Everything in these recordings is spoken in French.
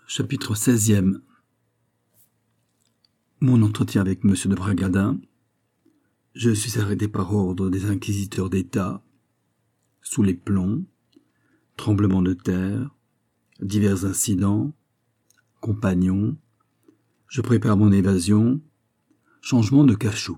Chapitre 16e. Mon entretien avec M. de Bragadin. Je suis arrêté par ordre des inquisiteurs d'État. Sous les plombs. Tremblement de terre. Divers incidents. Compagnons. Je prépare mon évasion. Changement de cachot.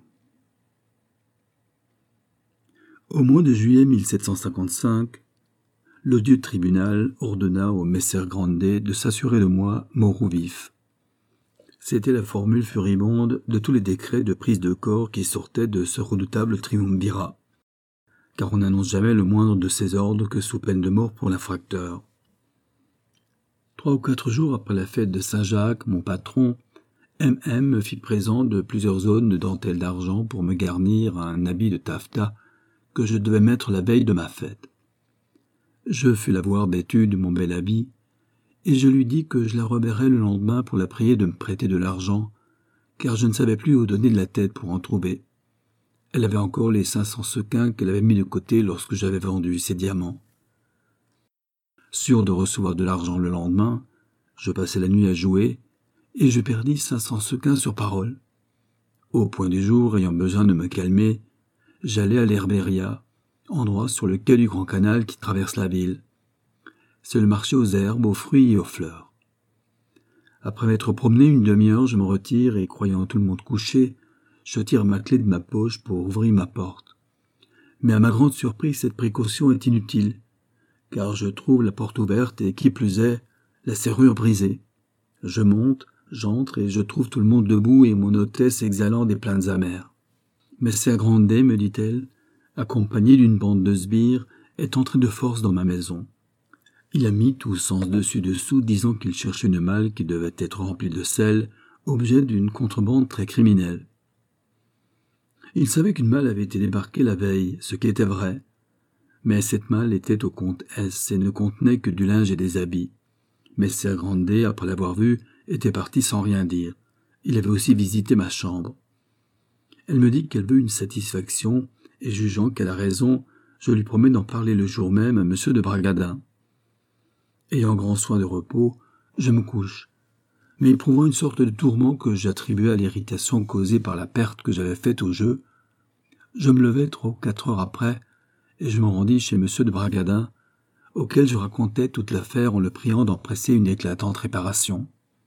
Au mois de juillet 1755, l'odieux tribunal ordonna au Messer Grande de s'assurer de moi mort ou vif. C'était la formule furibonde de tous les décrets de prise de corps qui sortaient de ce redoutable triumvirat, car on n'annonce jamais le moindre de ces ordres que sous peine de mort pour l'infracteur. 3 ou 4 jours après la fête de Saint-Jacques, mon patron, M.M. me fit présent de plusieurs zones de dentelle d'argent pour me garnir un habit de taffetas que je devais mettre la veille de ma fête. Je fus la voir vêtue de mon bel habit, et je lui dis que je la reverrais le lendemain pour la prier de me prêter de l'argent, car je ne savais plus où donner de la tête pour en trouver. Elle avait encore les 500 sequins qu'elle avait mis de côté lorsque j'avais vendu ses diamants. Sûr de recevoir de l'argent le lendemain, je passai la nuit à jouer, et je perdis 500 sequins sur parole. Au point du jour, ayant besoin de me calmer, j'allai à l'Herberia, endroit sur le quai du Grand Canal qui traverse la ville. C'est le marché aux herbes, aux fruits et aux fleurs. Après m'être promené une demi-heure, je me retire et, croyant tout le monde couché, je tire ma clé de ma poche pour ouvrir ma porte. Mais à ma grande surprise, cette précaution est inutile, car je trouve la porte ouverte et, qui plus est, la serrure brisée. Je monte, j'entre et je trouve tout le monde debout et mon hôtesse exhalant des plaintes amères. « Messer Grande, me dit-elle, accompagné d'une bande de sbires, est entré de force dans ma maison. Il a mis tout sens dessus-dessous, disant qu'il cherchait une malle qui devait être remplie de sel, objet d'une contrebande très criminelle. Il savait qu'une malle avait été débarquée la veille, ce qui était vrai. Mais cette malle était au compte S et ne contenait que du linge et des habits. Messer Grande, après l'avoir vue, était parti sans rien dire. Il avait aussi visité ma chambre. Elle me dit qu'elle veut une satisfaction, et jugeant qu'elle a raison, je lui promets d'en parler le jour même à M. de Bragadin. Ayant grand soin de repos, je me couche, mais éprouvant une sorte de tourment que j'attribuais à l'irritation causée par la perte que j'avais faite au jeu, je me levai 3 ou 4 heures après, et je me rendis chez M. de Bragadin, auquel je racontai toute l'affaire en le priant d'empresser une éclatante réparation.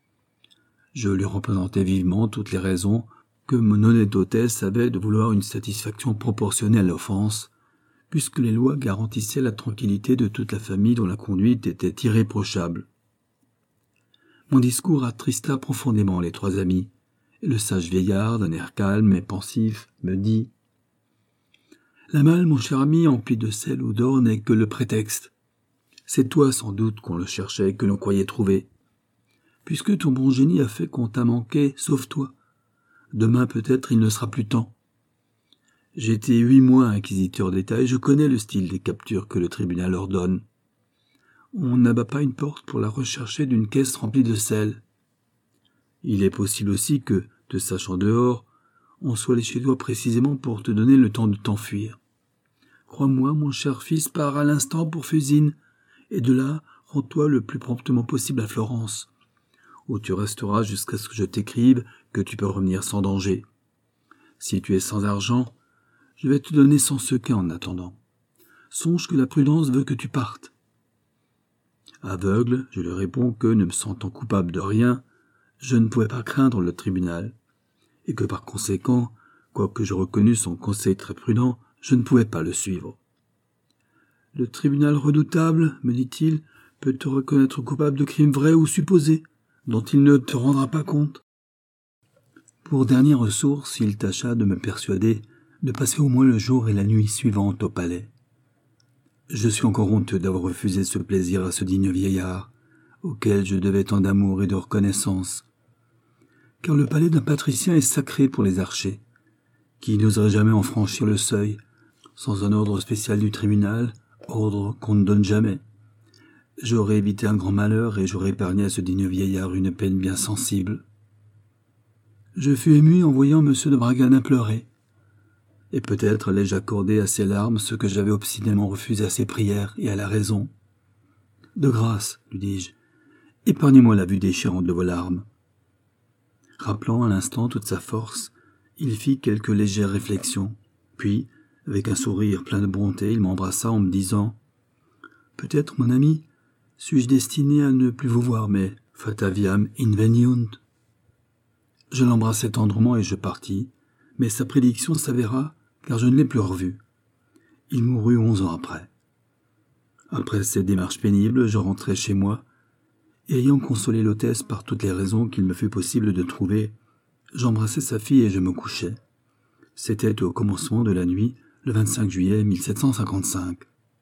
Je lui représentai vivement toutes les raisons que mon honnête hôtesse avait de vouloir une satisfaction proportionnée à l'offense, puisque les lois garantissaient la tranquillité de toute la famille dont la conduite était irréprochable. Mon discours attrista profondément les 3 amis, et le sage vieillard, d'un air calme et pensif, me dit « La malle, mon cher ami, emplie de sel ou d'or, n'est que le prétexte. C'est toi, sans doute, qu'on le cherchait et que l'on croyait trouver. Puisque ton bon génie a fait qu'on t'a manqué, sauve-toi. Demain, peut-être, il ne sera plus temps. J'ai été 8 mois inquisiteur d'État et je connais le style des captures que le tribunal ordonne. On n'abat pas une porte pour la rechercher d'une caisse remplie de sel. Il est possible aussi que, te sachant dehors, on soit allé chez toi précisément pour te donner le temps de t'enfuir. Crois-moi, mon cher fils, pars à l'instant pour Fusine, et de là, rends-toi le plus promptement possible à Florence, où tu resteras jusqu'à ce que je t'écrive que tu peux revenir sans danger. Si tu es sans argent, je vais te donner 100 sequins en attendant. Songe que la prudence veut que tu partes. » Aveugle, je lui réponds que, ne me sentant coupable de rien, je ne pouvais pas craindre le tribunal, et que par conséquent, quoique je reconnus son conseil très prudent, je ne pouvais pas le suivre. « Le tribunal redoutable, me dit-il, peut te reconnaître coupable de crimes vrais ou supposés, dont il ne te rendra pas compte. » Pour dernière ressource, il tâcha de me persuader de passer au moins le jour et la nuit suivante au palais. Je suis encore honteux d'avoir refusé ce plaisir à ce digne vieillard, auquel je devais tant d'amour et de reconnaissance. Car le palais d'un patricien est sacré pour les archers, qui n'oseraient jamais en franchir le seuil, sans un ordre spécial du tribunal, ordre qu'on ne donne jamais. J'aurais évité un grand malheur et j'aurais épargné à ce digne vieillard une peine bien sensible. Je fus ému en voyant M. de Bragadin pleurer. Et peut-être allais-je accorder à ses larmes ce que j'avais obstinément refusé à ses prières et à la raison. « De grâce, lui dis-je, épargnez-moi la vue déchirante de vos larmes. » Rappelant à l'instant toute sa force, il fit quelques légères réflexions, puis, avec un sourire plein de bonté, il m'embrassa en me disant « Peut-être, mon ami, suis-je destiné à ne plus vous voir, mais fata viam inveniunt. » Je l'embrassai tendrement et je partis, mais sa prédiction s'avéra, car je ne l'ai plus revu. Il mourut 11 ans après. Après cette démarche pénible, je rentrai chez moi, et ayant consolé l'hôtesse par toutes les raisons qu'il me fut possible de trouver, j'embrassai sa fille et je me couchai. C'était au commencement de la nuit, le 25 juillet 1755.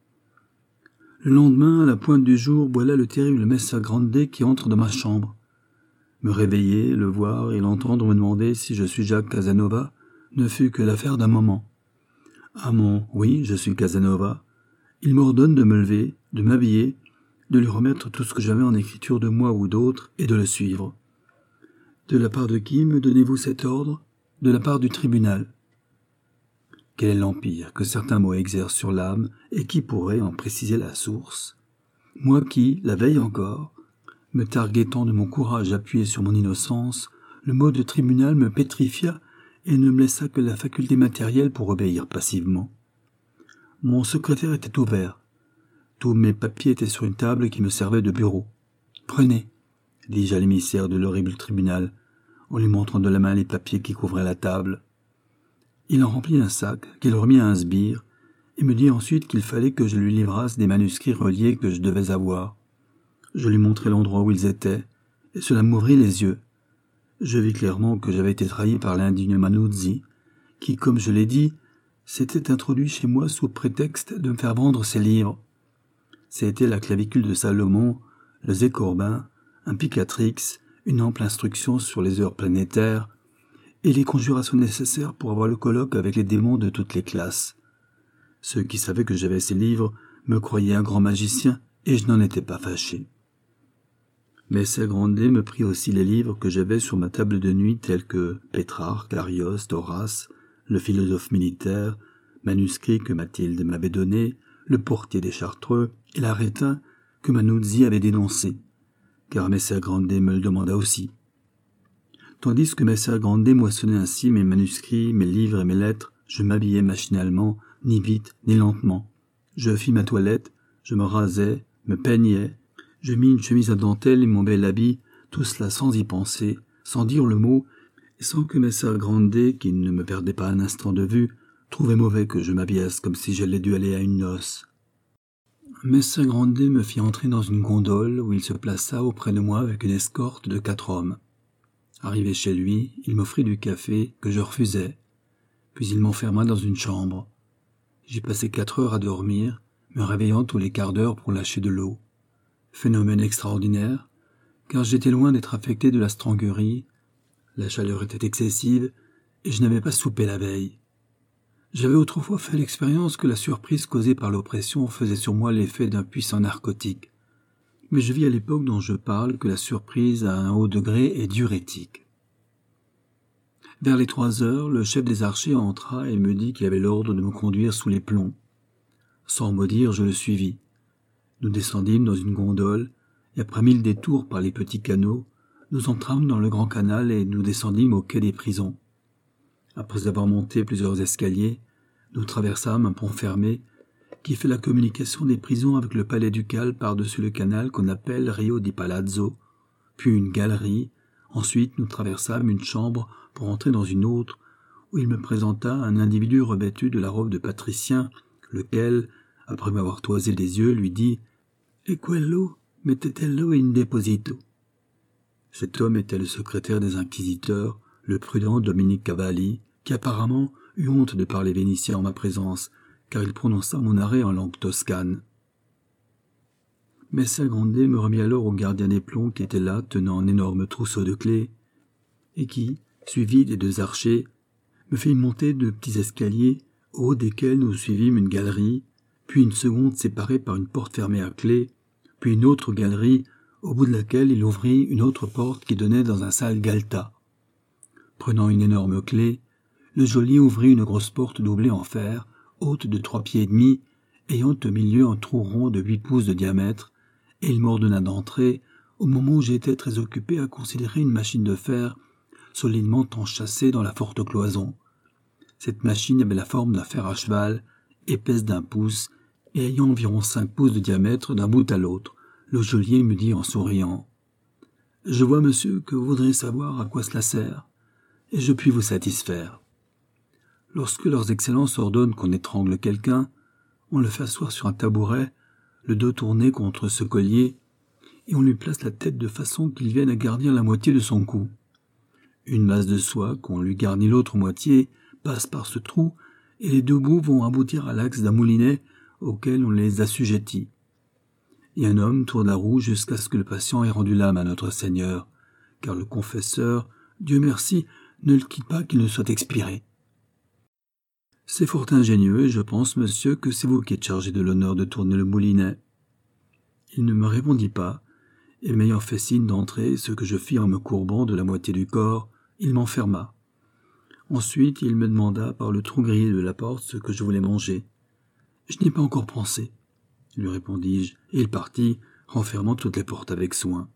Le lendemain, à la pointe du jour, voilà le terrible Messer Grande qui entre dans ma chambre. Me réveiller, le voir et l'entendre me demander si je suis Jacques Casanova ne fut que l'affaire d'un moment. À mon « oui, je suis Casanova », il m'ordonne de me lever, de m'habiller, de lui remettre tout ce que j'avais en écriture de moi ou d'autres et de le suivre. De la part de qui me donnez-vous cet ordre ? De la part du tribunal. Quel est l'empire que certains mots exercent sur l'âme et qui pourrait en préciser la source ? Moi qui, la veille encore, me targuais tant de mon courage appuyé sur mon innocence, le mot de tribunal me pétrifia et ne me laissa que la faculté matérielle pour obéir passivement. Mon secrétaire était ouvert. Tous mes papiers étaient sur une table qui me servait de bureau. « Prenez » dis-je à l'émissaire de l'horrible tribunal, en lui montrant de la main les papiers qui couvraient la table. Il en remplit un sac, qu'il remit à un sbire, et me dit ensuite qu'il fallait que je lui livrasse des manuscrits reliés que je devais avoir. Je lui montrai l'endroit où ils étaient, et cela m'ouvrit les yeux. Je vis clairement que j'avais été trahi par l'indigne Manuzzi, qui, comme je l'ai dit, s'était introduit chez moi sous prétexte de me faire vendre ses livres. C'était la clavicule de Salomon, le Zécorbin, un Picatrix, une ample instruction sur les heures planétaires, et les conjurations nécessaires pour avoir le colloque avec les démons de toutes les classes. Ceux qui savaient que j'avais ces livres me croyaient un grand magicien, et je n'en étais pas fâché. Messer Grande me prit aussi les livres que j'avais sur ma table de nuit tels que Pétrarque, Arioste, Horace, le philosophe militaire, manuscrit que Mathilde m'avait donné, le portier des Chartreux et l'arétin que Manuzzi avait dénoncé, car Messer Grande me le demanda aussi. Tandis que Messer Grande moissonnait ainsi mes manuscrits, mes livres et mes lettres, je m'habillais machinalement, ni vite ni lentement. Je fis ma toilette, je me rasai, me peignai, je mis une chemise à dentelle et mon bel habit, tout cela sans y penser, sans dire le mot, et sans que Messer Grande, qui ne me perdait pas un instant de vue, trouvait mauvais que je m'habillasse comme si j'allais dû aller à une noce. Messer Grande me fit entrer dans une gondole où il se plaça auprès de moi avec une escorte de 4 hommes. Arrivé chez lui, il m'offrit du café que je refusai, puis il m'enferma dans une chambre. J'y passai 4 heures à dormir, me réveillant tous les quarts d'heure pour lâcher de l'eau. Phénomène extraordinaire, car j'étais loin d'être affecté de la stranguerie, la chaleur était excessive et je n'avais pas soupé la veille. J'avais autrefois fait l'expérience que la surprise causée par l'oppression faisait sur moi l'effet d'un puissant narcotique, mais je vis à l'époque dont je parle que la surprise à un haut degré est diurétique. Vers les 3 heures, le chef des archers entra et me dit qu'il avait l'ordre de me conduire sous les plombs. Sans mot dire, je le suivis. Nous descendîmes dans une gondole, et après 1000 détours par les petits canaux, nous entrâmes dans le grand canal et nous descendîmes au quai des prisons. Après avoir monté plusieurs escaliers, nous traversâmes un pont fermé qui fait la communication des prisons avec le palais ducal par-dessus le canal qu'on appelle Rio di Palazzo, puis une galerie. Ensuite, nous traversâmes une chambre pour entrer dans une autre, où il me présenta un individu revêtu de la robe de patricien, lequel, après m'avoir toisé les yeux, lui dit « E quello mettetello in deposito ». Cet homme était le secrétaire des inquisiteurs, le prudent Dominique Cavalli, qui apparemment eut honte de parler vénitien en ma présence, car il prononça mon arrêt en langue toscane. Messer Grande me remit alors au gardien des plombs qui était là, tenant un énorme trousseau de clés, et qui, suivi des 2 archers, me fit monter de petits escaliers, au haut desquels nous suivîmes une galerie, puis une seconde séparée par une porte fermée à clé, puis une autre galerie, au bout de laquelle il ouvrit une autre porte qui donnait dans un sale galetas. Prenant une énorme clé, le geôlier ouvrit une grosse porte doublée en fer, haute de 3 pieds et demi, ayant au milieu un trou rond de 8 pouces de diamètre, et il m'ordonna d'entrer, au moment où j'étais très occupé à considérer une machine de fer solidement enchâssée dans la forte cloison. Cette machine avait la forme d'un fer à cheval, épaisse d'1 pouce et ayant environ 5 pouces de diamètre d'un bout à l'autre. Le geôlier me dit en souriant : « Je vois, monsieur, que vous voudrez savoir à quoi cela sert, et je puis vous satisfaire. Lorsque leurs excellences ordonnent qu'on étrangle quelqu'un, on le fait asseoir sur un tabouret, le dos tourné contre ce collier, et on lui place la tête de façon qu'il vienne à garnir la moitié de son cou. Une masse de soie, qu'on lui garnit l'autre moitié, passe par ce trou, et les 2 bouts vont aboutir à l'axe d'un moulinet auquel on les assujettit. Et un homme tourne la roue jusqu'à ce que le patient ait rendu l'âme à notre Seigneur, car le confesseur, Dieu merci, ne le quitte pas qu'il ne soit expiré. C'est fort ingénieux, et je pense, monsieur, que c'est vous qui êtes chargé de l'honneur de tourner le moulinet. » Il ne me répondit pas, et m'ayant fait signe d'entrer, ce que je fis en me courbant de la moitié du corps, il m'enferma. Ensuite, il me demanda par le trou grillé de la porte ce que je voulais manger. « Je n'y ai pas encore pensé, » lui répondis-je, et il partit, renfermant toutes les portes avec soin.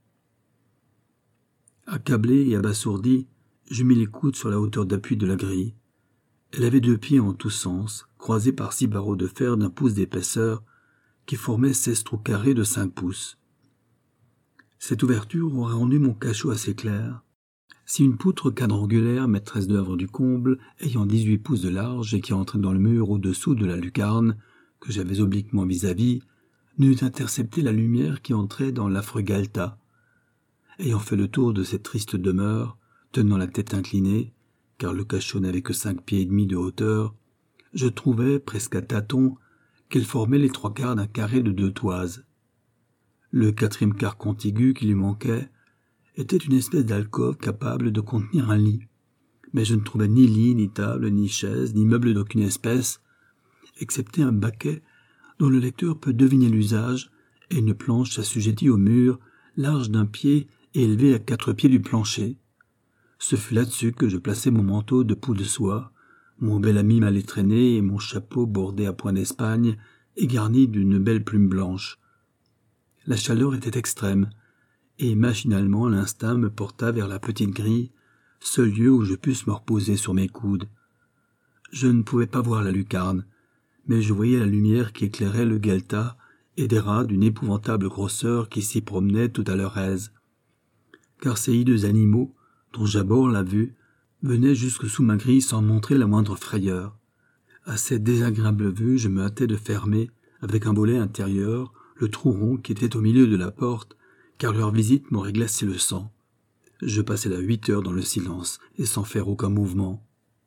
Accablé et abasourdi, je mis les coudes sur la hauteur d'appui de la grille. Elle avait 2 pieds en tous sens, croisés par 6 barreaux de fer d'1 pouce d'épaisseur, qui formaient 16 trous carrés de 5 pouces. Cette ouverture aurait rendu mon cachot assez clair, si une poutre quadrangulaire, maîtresse d'œuvre du comble, ayant 18 pouces de large et qui entrait dans le mur au-dessous de la lucarne, que j'avais obliquement vis-à-vis, n'eût intercepté la lumière qui entrait dans l'affreux galetas. Ayant fait le tour de cette triste demeure, tenant la tête inclinée, car le cachot n'avait que 5 pieds et demi de hauteur, je trouvais, presque à tâtons, qu'elle formait les 3/4 d'un carré de 2 toises. Le 4e quart contigu qui lui manquait était une espèce d'alcôve capable de contenir un lit, mais je ne trouvais ni lit, ni table, ni chaise, ni meuble d'aucune espèce, excepté un baquet dont le lecteur peut deviner l'usage, et une planche assujettie au mur, large d'1 pied et élevée à 4 pieds du plancher. Ce fut là-dessus que je plaçai mon manteau de peau de soie, mon bel ami mal étraîné et mon chapeau bordé à point d'Espagne et garni d'une belle plume blanche. La chaleur était extrême, et machinalement l'instinct me porta vers la petite grille, seul lieu où je pusse me reposer sur mes coudes. Je ne pouvais pas voir la lucarne, mais je voyais la lumière qui éclairait le galetas et des rats d'une épouvantable grosseur qui s'y promenaient tout à leur aise. Car ces hideux animaux, dont j'abhorre la vue, venaient jusque sous ma grille sans montrer la moindre frayeur. À cette désagréable vue, je me hâtais de fermer, avec un volet intérieur, le trou rond qui était au milieu de la porte, car leur visite m'aurait glacé le sang. Je passai là 8 heures dans le silence, et sans faire aucun mouvement.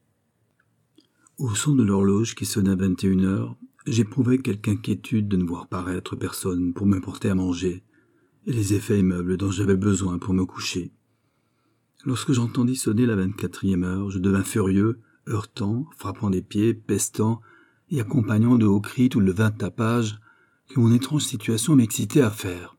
Au son de l'horloge qui sonna 21 heures, j'éprouvai quelque inquiétude de ne voir paraître personne pour me porter à manger, et les effets meubles dont j'avais besoin pour me coucher. Lorsque j'entendis sonner la 24e heure, je devins furieux, heurtant, frappant des pieds, pestant, et accompagnant de hauts cris tout le vain tapage que mon étrange situation m'excitait à faire.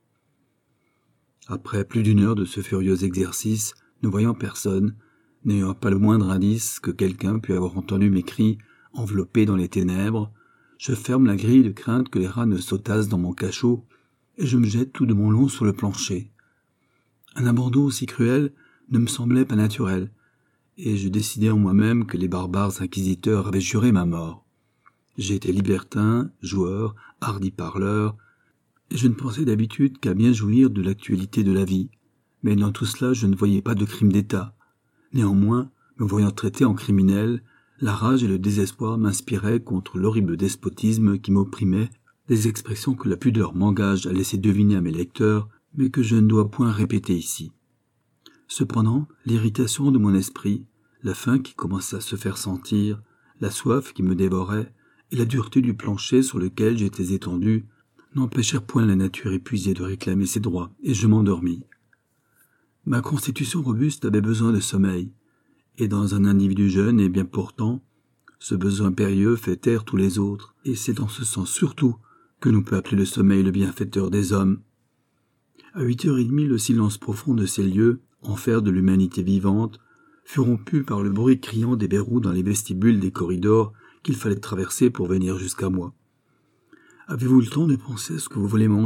Après plus d'1 heure de ce furieux exercice, ne voyant personne, n'ayant pas le moindre indice que quelqu'un pût avoir entendu mes cris enveloppés dans les ténèbres, je ferme la grille de crainte que les rats ne sautassent dans mon cachot, et je me jette tout de mon long sur le plancher. Un abandon aussi cruel ne me semblait pas naturel, et je décidai en moi-même que les barbares inquisiteurs avaient juré ma mort. J'étais libertin, joueur, hardi parleur, et je ne pensais d'habitude qu'à bien jouir de l'actualité de la vie, mais dans tout cela je ne voyais pas de crime d'État. Néanmoins, me voyant traité en criminel, la rage et le désespoir m'inspiraient contre l'horrible despotisme qui m'opprimait, des expressions que la pudeur m'engage à laisser deviner à mes lecteurs, mais que je ne dois point répéter ici. Cependant, l'irritation de mon esprit, la faim qui commençait à se faire sentir, la soif qui me dévorait, et la dureté du plancher sur lequel j'étais étendu, n'empêchèrent point la nature épuisée de réclamer ses droits, et je m'endormis. Ma constitution robuste avait besoin de sommeil, et dans un individu jeune et bien portant, ce besoin impérieux fait taire tous les autres, et c'est dans ce sens surtout que l'on peut appeler le sommeil le bienfaiteur des hommes. À 8h30, le silence profond de ces lieux, enfer de l'humanité vivante, fut rompu par le bruit criant des verrous dans les vestibules des corridors qu'il fallait traverser pour venir jusqu'à moi. « Avez-vous le temps de penser à ce que vous voulez manger »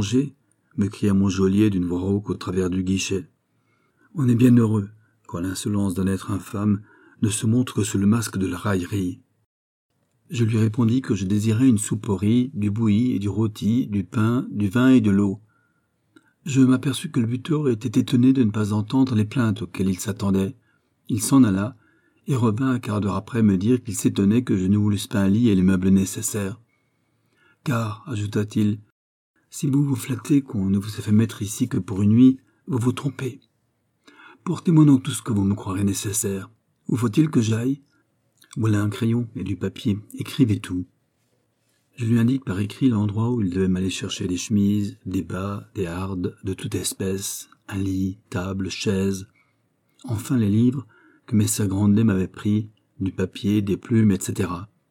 me cria mon geôlier d'une voix rauque au travers du guichet. On est bien heureux quand l'insolence d'un être infâme ne se montre que sous le masque de la raillerie. Je lui répondis que je désirais une soupe au riz, du bouilli et du rôti, du pain, du vin et de l'eau. Je m'aperçus que le buteur était étonné de ne pas entendre les plaintes auxquelles il s'attendait. Il s'en alla et revint un quart d'heure après me dire qu'il s'étonnait que je ne voulusse pas un lit et les meubles nécessaires. Car, ajouta-t-il, si vous vous flattez qu'on ne vous a fait mettre ici que pour une nuit, vous vous trompez. Portez-moi donc tout ce que vous me croirez nécessaire. Où faut-il que j'aille? Voilà un crayon et du papier. Écrivez tout. Je lui indique par écrit l'endroit où il devait m'aller chercher des chemises, des bas, des hardes, de toute espèce, un lit, table, chaise. Enfin les livres que Messer Grandet m'avait pris, du papier, des plumes, etc.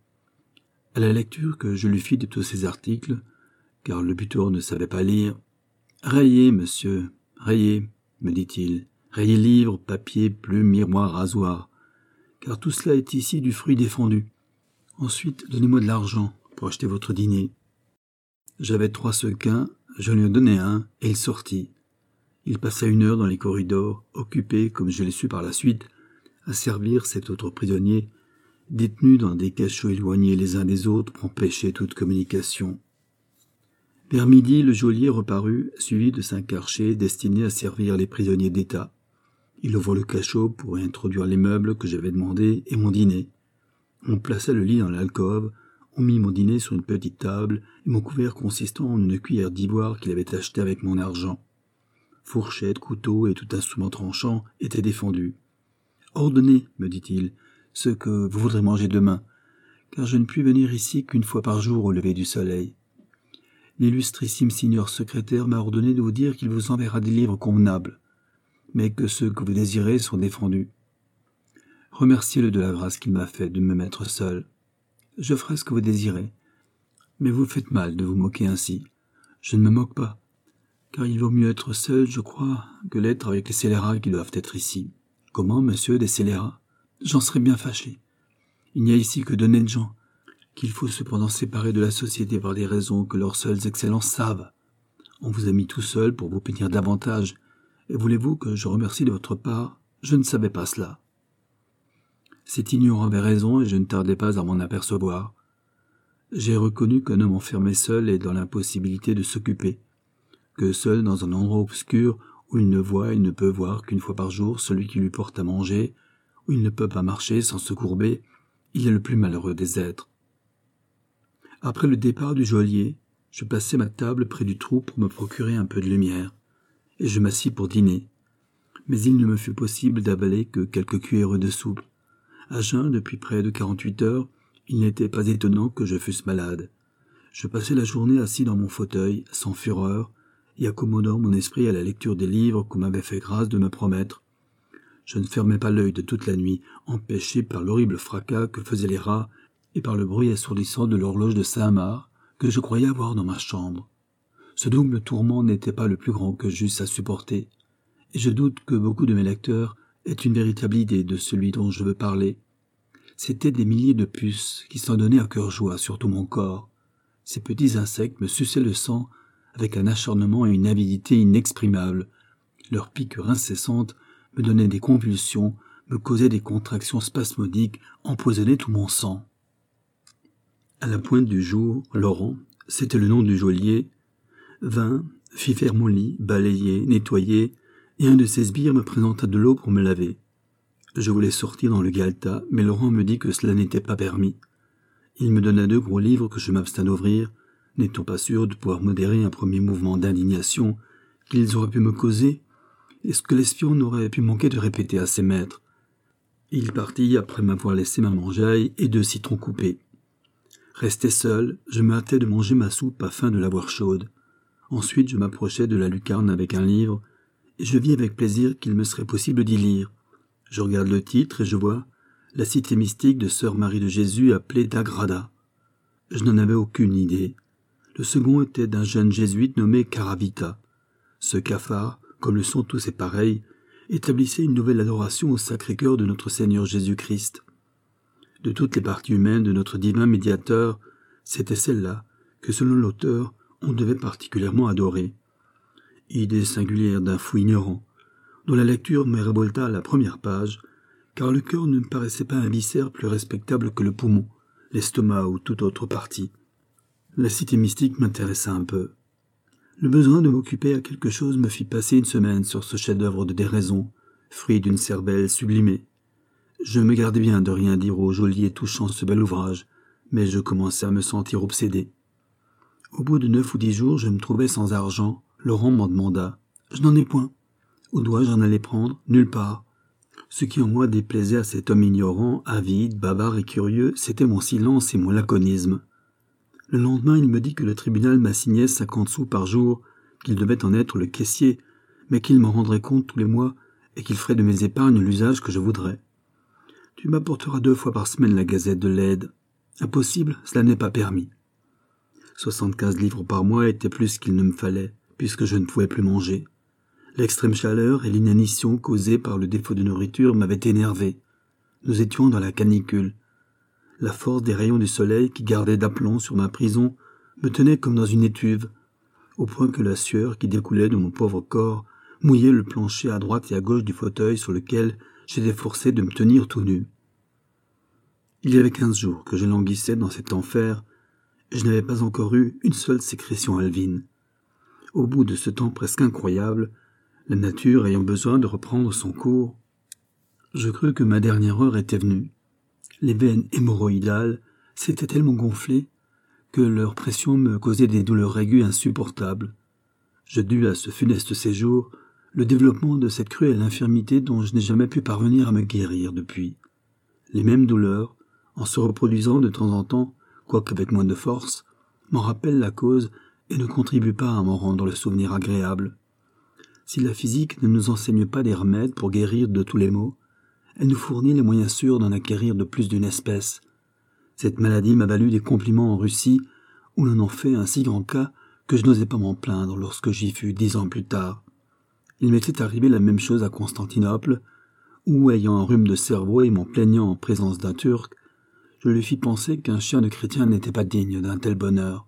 À la lecture que je lui fis de tous ces articles, car le buteur ne savait pas lire, « Rayez, monsieur, rayez, me dit-il, rayez livres, papier, plumes, miroir, rasoir, car tout cela est ici du fruit défendu. Ensuite, donnez-moi de l'argent pour acheter votre dîner. » J'avais 3 sequins, je lui en donnai un, et il sortit. Il passa 1 heure dans les corridors, occupé, comme je l'ai su par la suite, à servir cet autre prisonnier, détenu dans des cachots éloignés les uns des autres pour empêcher toute communication. Vers midi, le geôlier reparut, suivi de 5 archers destinés à servir les prisonniers d'État. Il ouvrit le cachot pour y introduire les meubles que j'avais demandés et mon dîner. On plaça le lit dans l'alcôve, on mit mon dîner sur une petite table et mon couvert consistant en une cuillère d'ivoire qu'il avait achetée avec mon argent. Fourchette, couteau et tout instrument tranchant étaient défendus. « Ordonnez, me dit-il, ce que vous voudrez manger demain, car je ne puis venir ici qu'1 fois par jour au lever du soleil. L'illustrissime signor secrétaire m'a ordonné de vous dire qu'il vous enverra des livres convenables, mais que ceux que vous désirez sont défendus. Remerciez-le de la grâce qu'il m'a faite de me mettre seul. Je ferai ce que vous désirez, mais vous faites mal de vous moquer ainsi. Je ne me moque pas, car il vaut mieux être seul, je crois, que l'être avec les scélérats qui doivent être ici. » « Comment, monsieur, des scélérats? J'en serais bien fâché. Il n'y a ici que d'honnêtes gens, qu'il faut cependant séparer de la société par des raisons que leurs seules excellences savent. On vous a mis tout seul pour vous punir davantage, et voulez-vous que je remercie de votre part? Je ne savais pas cela. » Cet ignorant avait raison et je ne tardai pas à m'en apercevoir. J'ai reconnu qu'un homme enfermé seul est dans l'impossibilité de s'occuper, que seul dans un endroit obscur où il ne voit et ne peut voir qu'1 fois par jour celui qui lui porte à manger, où il ne peut pas marcher sans se courber, il est le plus malheureux des êtres. Après le départ du geôlier, je passai ma table près du trou pour me procurer un peu de lumière, et je m'assis pour dîner. Mais il ne me fut possible d'avaler que quelques cuillerées de soupe. À jeun depuis près de 48 heures, il n'était pas étonnant que je fusse malade. Je passai la journée assis dans mon fauteuil, sans fureur, et accommodant mon esprit à la lecture des livres qu'on m'avait fait grâce de me promettre. Je ne fermais pas l'œil de toute la nuit, empêché par l'horrible fracas que faisaient les rats et par le bruit assourdissant de l'horloge de Saint-Marc que je croyais avoir dans ma chambre. Ce double tourment n'était pas le plus grand que j'eusse à supporter, et je doute que beaucoup de mes lecteurs aient une véritable idée de celui dont je veux parler. C'étaient des milliers de puces qui s'en donnaient à cœur joie sur tout mon corps. Ces petits insectes me suçaient le sang avec un acharnement et une avidité inexprimables. Leurs piqûres incessantes me donnaient des convulsions, me causaient des contractions spasmodiques, empoisonnaient tout mon sang. À la pointe du jour, Laurent, c'était le nom du geôlier, vint, fit faire mon lit, balayer, nettoyer, et un de ses sbires me présenta de l'eau pour me laver. Je voulais sortir dans le galetas, mais Laurent me dit que cela n'était pas permis. Il me donna 2 gros livres que je m'abstins d'ouvrir, n'étant pas sûr de pouvoir modérer un premier mouvement d'indignation qu'ils auraient pu me causer, et ce que l'espion n'aurait pu manquer de répéter à ses maîtres. Il partit après m'avoir laissé ma mangeaille et 2 citrons coupés. Resté seul, je me hâtais de manger ma soupe afin de l'avoir chaude. Ensuite, je m'approchai de la lucarne avec un livre, et je vis avec plaisir qu'il me serait possible d'y lire. Je regarde le titre et je vois « La cité mystique de Sœur Marie de Jésus appelée d'Agrada ». Je n'en avais aucune idée. Le second était d'un jeune jésuite nommé Caravita. Ce cafard, comme le sont tous ses pareils, établissait une nouvelle adoration au Sacré-Cœur de notre Seigneur Jésus-Christ. De toutes les parties humaines de notre divin médiateur, c'était celle-là que, selon l'auteur, on devait particulièrement adorer. idée singulière d'un fou ignorant, dont la lecture me révolta à la première page, car le cœur ne me paraissait pas un viscère plus respectable que le poumon, l'estomac ou toute autre partie. La cité mystique m'intéressa un peu. Le besoin de m'occuper à quelque chose me fit passer une semaine sur ce chef-d'œuvre de déraison, fruit d'une cervelle sublimée. Je me gardais bien de rien dire au joli et touchant ce bel ouvrage, mais je commençais à me sentir obsédé. Au bout de 9 ou 10 jours, je me trouvais sans argent. Laurent m'en demanda. Je n'en ai point. Où dois-je en aller prendre? Nulle part. Ce qui en moi déplaisait à cet homme ignorant, avide, bavard et curieux, c'était mon silence et mon laconisme. Le lendemain, il me dit que le tribunal m'assignait 50 sous par jour, qu'il devait en être le caissier, mais qu'il m'en rendrait compte tous les mois et qu'il ferait de mes épargnes l'usage que je voudrais. Tu m'apporteras 2 fois par semaine la gazette de l'aide. Impossible, cela n'est pas permis. 75 livres par mois étaient plus qu'il ne me fallait, puisque je ne pouvais plus manger. L'extrême chaleur et l'inanition causée par le défaut de nourriture m'avaient énervé. Nous étions dans la canicule. La force des rayons du soleil qui gardaient d'aplomb sur ma prison me tenait comme dans une étuve, au point que la sueur qui découlait de mon pauvre corps mouillait le plancher à droite et à gauche du fauteuil sur lequel j'étais forcé de me tenir tout nu. Il y avait 15 jours que je languissais dans cet enfer, et je n'avais pas encore eu une seule sécrétion alvine. Au bout de ce temps presque incroyable, la nature ayant besoin de reprendre son cours, je crus que ma dernière heure était venue. Les veines hémorroïdales s'étaient tellement gonflées que leur pression me causait des douleurs aiguës insupportables. Je dus à ce funeste séjour le développement de cette cruelle infirmité dont je n'ai jamais pu parvenir à me guérir depuis. Les mêmes douleurs, en se reproduisant de temps en temps, quoique avec moins de force, m'en rappellent la cause et ne contribuent pas à m'en rendre le souvenir agréable. Si la physique ne nous enseigne pas des remèdes pour guérir de tous les maux, elle nous fournit les moyens sûrs d'en acquérir de plus d'une espèce. Cette maladie m'a valu des compliments en Russie, où l'on en fait un si grand cas que je n'osais pas m'en plaindre lorsque j'y fus 10 ans plus tard. Il m'était arrivé la même chose à Constantinople, où, ayant un rhume de cerveau et m'en plaignant en présence d'un Turc, je lui fis penser qu'un chien de chrétien n'était pas digne d'un tel bonheur.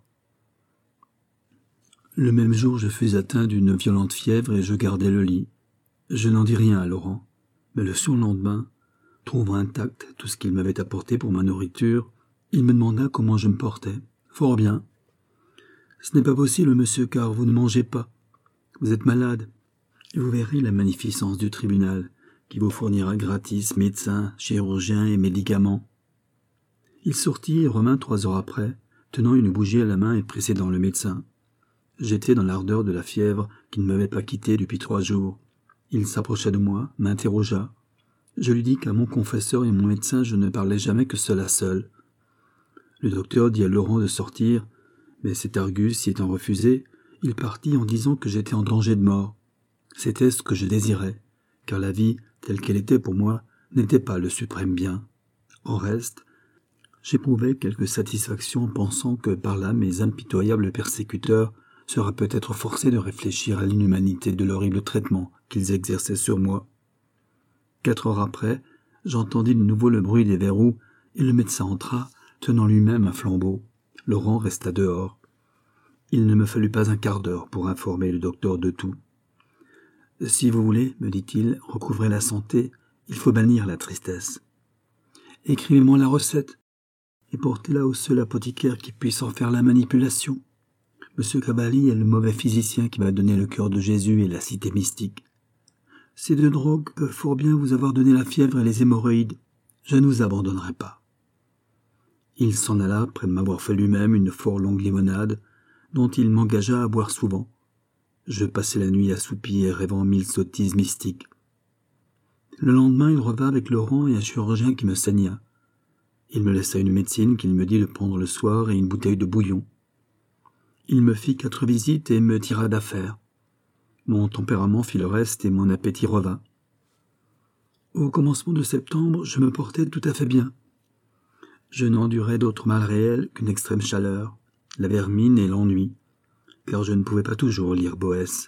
Le même jour, je fus atteint d'une violente fièvre et je gardai le lit. Je n'en dis rien à Laurent, mais le surlendemain, trouvant intact tout ce qu'il m'avait apporté pour ma nourriture, il me demanda comment je me portais. Fort bien. Ce n'est pas possible, monsieur, car vous ne mangez pas. Vous êtes malade. Et vous verrez la magnificence du tribunal, qui vous fournira gratis médecins, chirurgiens et médicaments. Il sortit et revint 3 heures après, tenant une bougie à la main et précédant le médecin. J'étais dans l'ardeur de la fièvre qui ne m'avait pas quitté depuis 3 jours. Il s'approcha de moi, m'interrogea. Je lui dis qu'à mon confesseur et mon médecin je ne parlais jamais que seul à seul. Le docteur dit à Laurent de sortir, mais cet argus y étant refusé, il partit en disant que j'étais en danger de mort. C'était ce que je désirais, car la vie, telle qu'elle était pour moi, n'était pas le suprême bien. Au reste, j'éprouvais quelque satisfaction en pensant que par là mes impitoyables persécuteurs seraient peut-être forcés de réfléchir à l'inhumanité de l'horrible traitement qu'ils exerçaient sur moi. 4 heures après, j'entendis de nouveau le bruit des verrous et le médecin entra, tenant lui-même un flambeau. Laurent resta dehors. Il ne me fallut pas un quart d'heure pour informer le docteur de tout. « Si vous voulez, me dit-il, recouvrer la santé, il faut bannir la tristesse. Écrivez-moi la recette et portez-la au seul apothicaire qui puisse en faire la manipulation. Monsieur Cavalli est le mauvais physicien qui m'a donné le cœur de Jésus et la cité mystique. Ces 2 drogues peuvent fort bien vous avoir donné la fièvre et les hémorroïdes. Je ne vous abandonnerai pas. » Il s'en alla après m'avoir fait lui-même une fort longue limonade, dont il m'engagea à boire souvent. Je passai la nuit assoupi et rêvant 1000 sottises mystiques. Le lendemain, il revint avec Laurent et un chirurgien qui me saigna. Il me laissa une médecine qu'il me dit de prendre le soir et une bouteille de bouillon. Il me fit 4 visites et me tira d'affaire. Mon tempérament fit le reste et mon appétit revint. Au commencement de septembre, je me portais tout à fait bien. Je n'endurais d'autre mal réel qu'une extrême chaleur, la vermine et l'ennui, car je ne pouvais pas toujours lire Boès.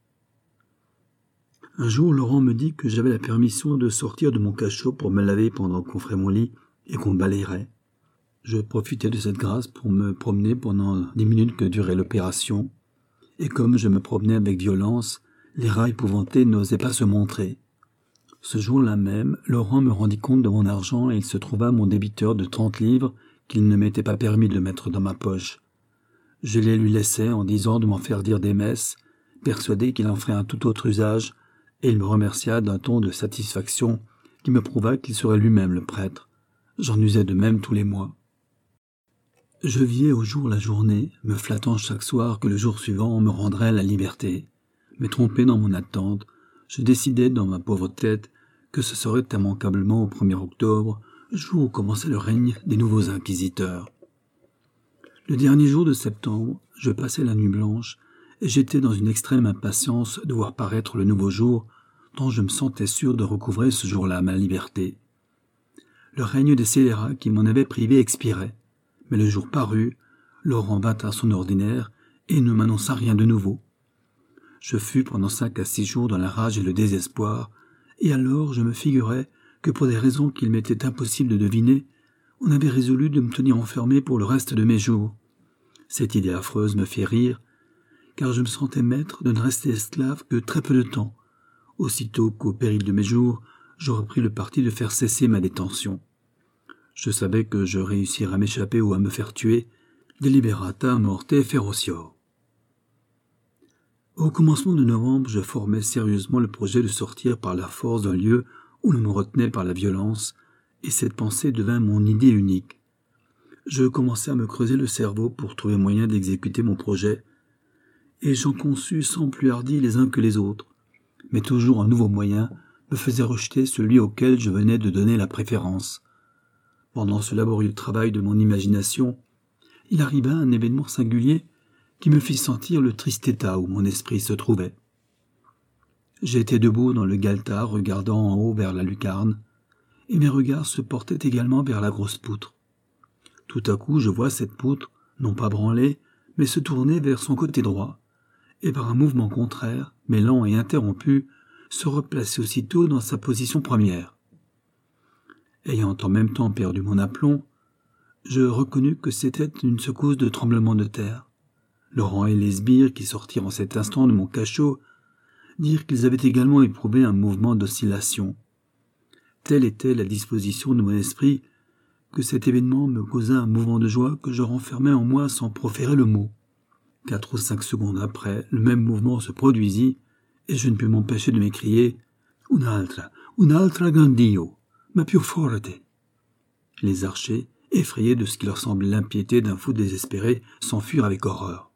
Un jour, Laurent me dit que j'avais la permission de sortir de mon cachot pour me laver pendant qu'on ferait mon lit et qu'on balayerait. Je profitai de cette grâce pour me promener pendant 10 minutes que durait l'opération, et comme je me promenais avec violence, les rats épouvantés n'osaient pas se montrer. Ce jour-là même, Laurent me rendit compte de mon argent et il se trouva mon débiteur de 30 livres qu'il ne m'était pas permis de mettre dans ma poche. Je les lui laissai en disant de m'en faire dire des messes, persuadé qu'il en ferait un tout autre usage, et il me remercia d'un ton de satisfaction qui me prouva qu'il serait lui-même le prêtre. J'en usais de même tous les mois. Je vivais au jour la journée, me flattant chaque soir que le jour suivant on me rendrait la liberté. Mais trompé dans mon attente, je décidai dans ma pauvre tête que ce serait immanquablement au 1er octobre, jour où commençait le règne des nouveaux inquisiteurs. Le dernier jour de septembre, je passais la nuit blanche, et j'étais dans une extrême impatience de voir paraître le nouveau jour, dont je me sentais sûr de recouvrer ce jour-là ma liberté. Le règne des scélérats qui m'en avait privé expirait, mais le jour parut, Laurent vint à son ordinaire et ne m'annonça rien de nouveau. Je fus pendant 5 à 6 jours dans la rage et le désespoir, et alors je me figurais que pour des raisons qu'il m'était impossible de deviner, on avait résolu de me tenir enfermé pour le reste de mes jours. Cette idée affreuse me fit rire, car je me sentais maître de ne rester esclave que très peu de temps. Aussitôt qu'au péril de mes jours, j'aurais pris le parti de faire cesser ma détention. Je savais que je réussirais à m'échapper ou à me faire tuer, deliberata morte ferocior. Au commencement de novembre, je formais sérieusement le projet de sortir par la force d'un lieu où l'on me retenait par la violence, et cette pensée devint mon idée unique. Je commençai à me creuser le cerveau pour trouver moyen d'exécuter mon projet, et j'en conçus sans plus hardis les uns que les autres, mais toujours un nouveau moyen me faisait rejeter celui auquel je venais de donner la préférence. Pendant ce laborieux travail de mon imagination, il arriva un événement singulier qui me fit sentir le triste état où mon esprit se trouvait. J'étais debout dans le galetas regardant en haut vers la lucarne, et mes regards se portaient également vers la grosse poutre. Tout à coup, je vois cette poutre, non pas branler, mais se tourner vers son côté droit, et par un mouvement contraire, mais lent et interrompu, se replacer aussitôt dans sa position première. Ayant en même temps perdu mon aplomb, je reconnus que c'était une secousse de tremblement de terre. Laurent et les sbires qui sortirent en cet instant de mon cachot dirent qu'ils avaient également éprouvé un mouvement d'oscillation. Telle était la disposition de mon esprit que cet événement me causa un mouvement de joie que je renfermais en moi sans proférer le mot. 4 ou 5 secondes après, le même mouvement se produisit, et je ne pus m'empêcher de m'écrier « un'altra grandio, ma più forte ». Les archers, effrayés de ce qui leur semblait l'impiété d'un fou désespéré, s'enfuirent avec horreur.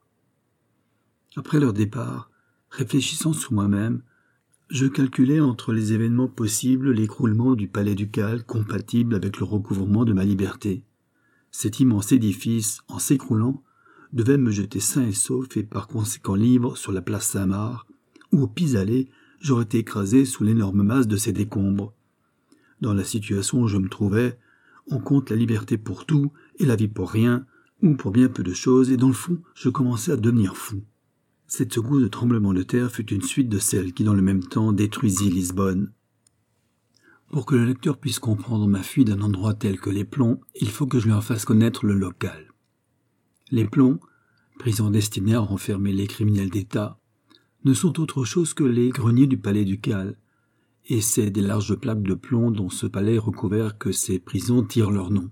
Après leur départ, réfléchissant sur moi-même, je calculais entre les événements possibles l'écroulement du palais ducal compatible avec le recouvrement de ma liberté. Cet immense édifice, en s'écroulant, devait me jeter sain et sauf et par conséquent libre sur la place Saint-Marc, où au pis-aller, j'aurais été écrasé sous l'énorme masse de ces décombres. Dans la situation où je me trouvais, on compte la liberté pour tout et la vie pour rien, ou pour bien peu de choses, et dans le fond, je commençais à devenir fou. Cette secousse de tremblement de terre fut une suite de celle qui, dans le même temps, détruisit Lisbonne. Pour que le lecteur puisse comprendre ma fuite d'un endroit tel que les Plombs, il faut que je lui en fasse connaître le local. Les Plombs, prison destinée à renfermer les criminels d'État, ne sont autre chose que les greniers du palais ducal, et c'est des larges plaques de plomb dont ce palais est recouvert que ces prisons tirent leur nom.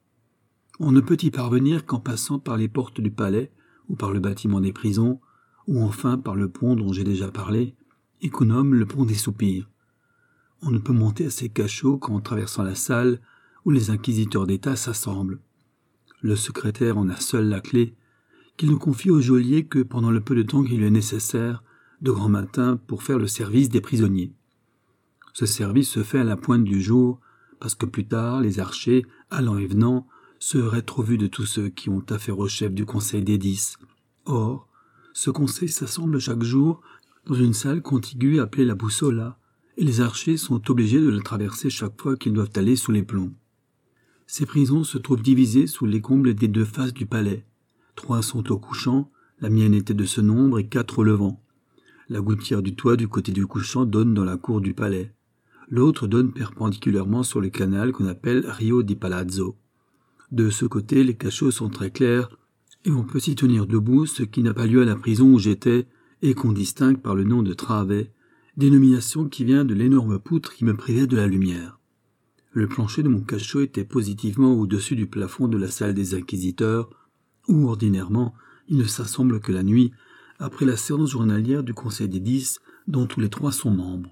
On ne peut y parvenir qu'en passant par les portes du palais, ou par le bâtiment des prisons, ou enfin par le pont dont j'ai déjà parlé, et qu'on nomme le pont des soupirs. On ne peut monter à ces cachots qu'en traversant la salle où les inquisiteurs d'État s'assemblent. Le secrétaire en a seul la clé, qu'il ne confie au geôlier que pendant le peu de temps qu'il lui est nécessaire, de grand matin, pour faire le service des prisonniers. Ce service se fait à la pointe du jour, parce que plus tard, les archers, allant et venant, seraient trop vus de tous ceux qui ont affaire au chef du conseil des 10. Or, ce conseil s'assemble chaque jour dans une salle contiguë appelée la Boussola, et les archers sont obligés de la traverser chaque fois qu'ils doivent aller sous les plombs. Ces prisons se trouvent divisées sous les combles des 2 faces du palais. 3 sont au couchant, la mienne était de ce nombre, et 4 au levant. La gouttière du toit du côté du couchant donne dans la cour du palais. L'autre donne perpendiculairement sur le canal qu'on appelle Rio di Palazzo. De ce côté, les cachots sont très clairs, et on peut s'y tenir debout, ce qui n'a pas lieu à la prison où j'étais, et qu'on distingue par le nom de travée, dénomination qui vient de l'énorme poutre qui me privait de la lumière. Le plancher de mon cachot était positivement au-dessus du plafond de la salle des inquisiteurs, où ordinairement ils ne s'assemblent que la nuit, après la séance journalière du Conseil des 10, dont tous les 3 sont membres.